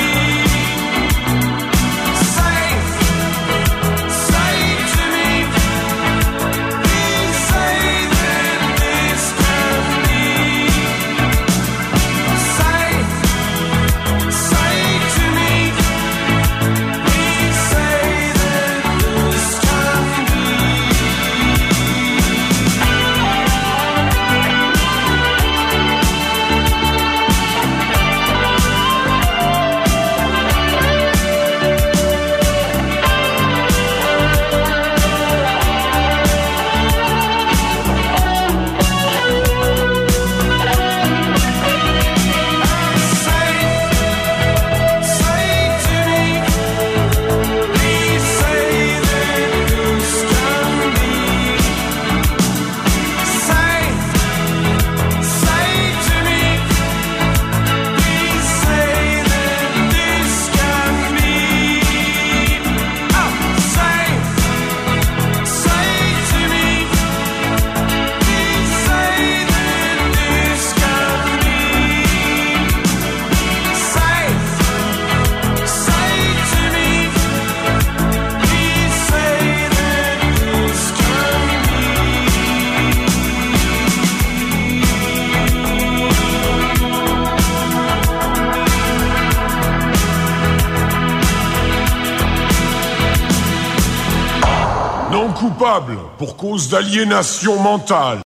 Say, say to me, please say that this can be. Say, say to me, please say that this can be. Non coupable pour cause d'aliénation mentale.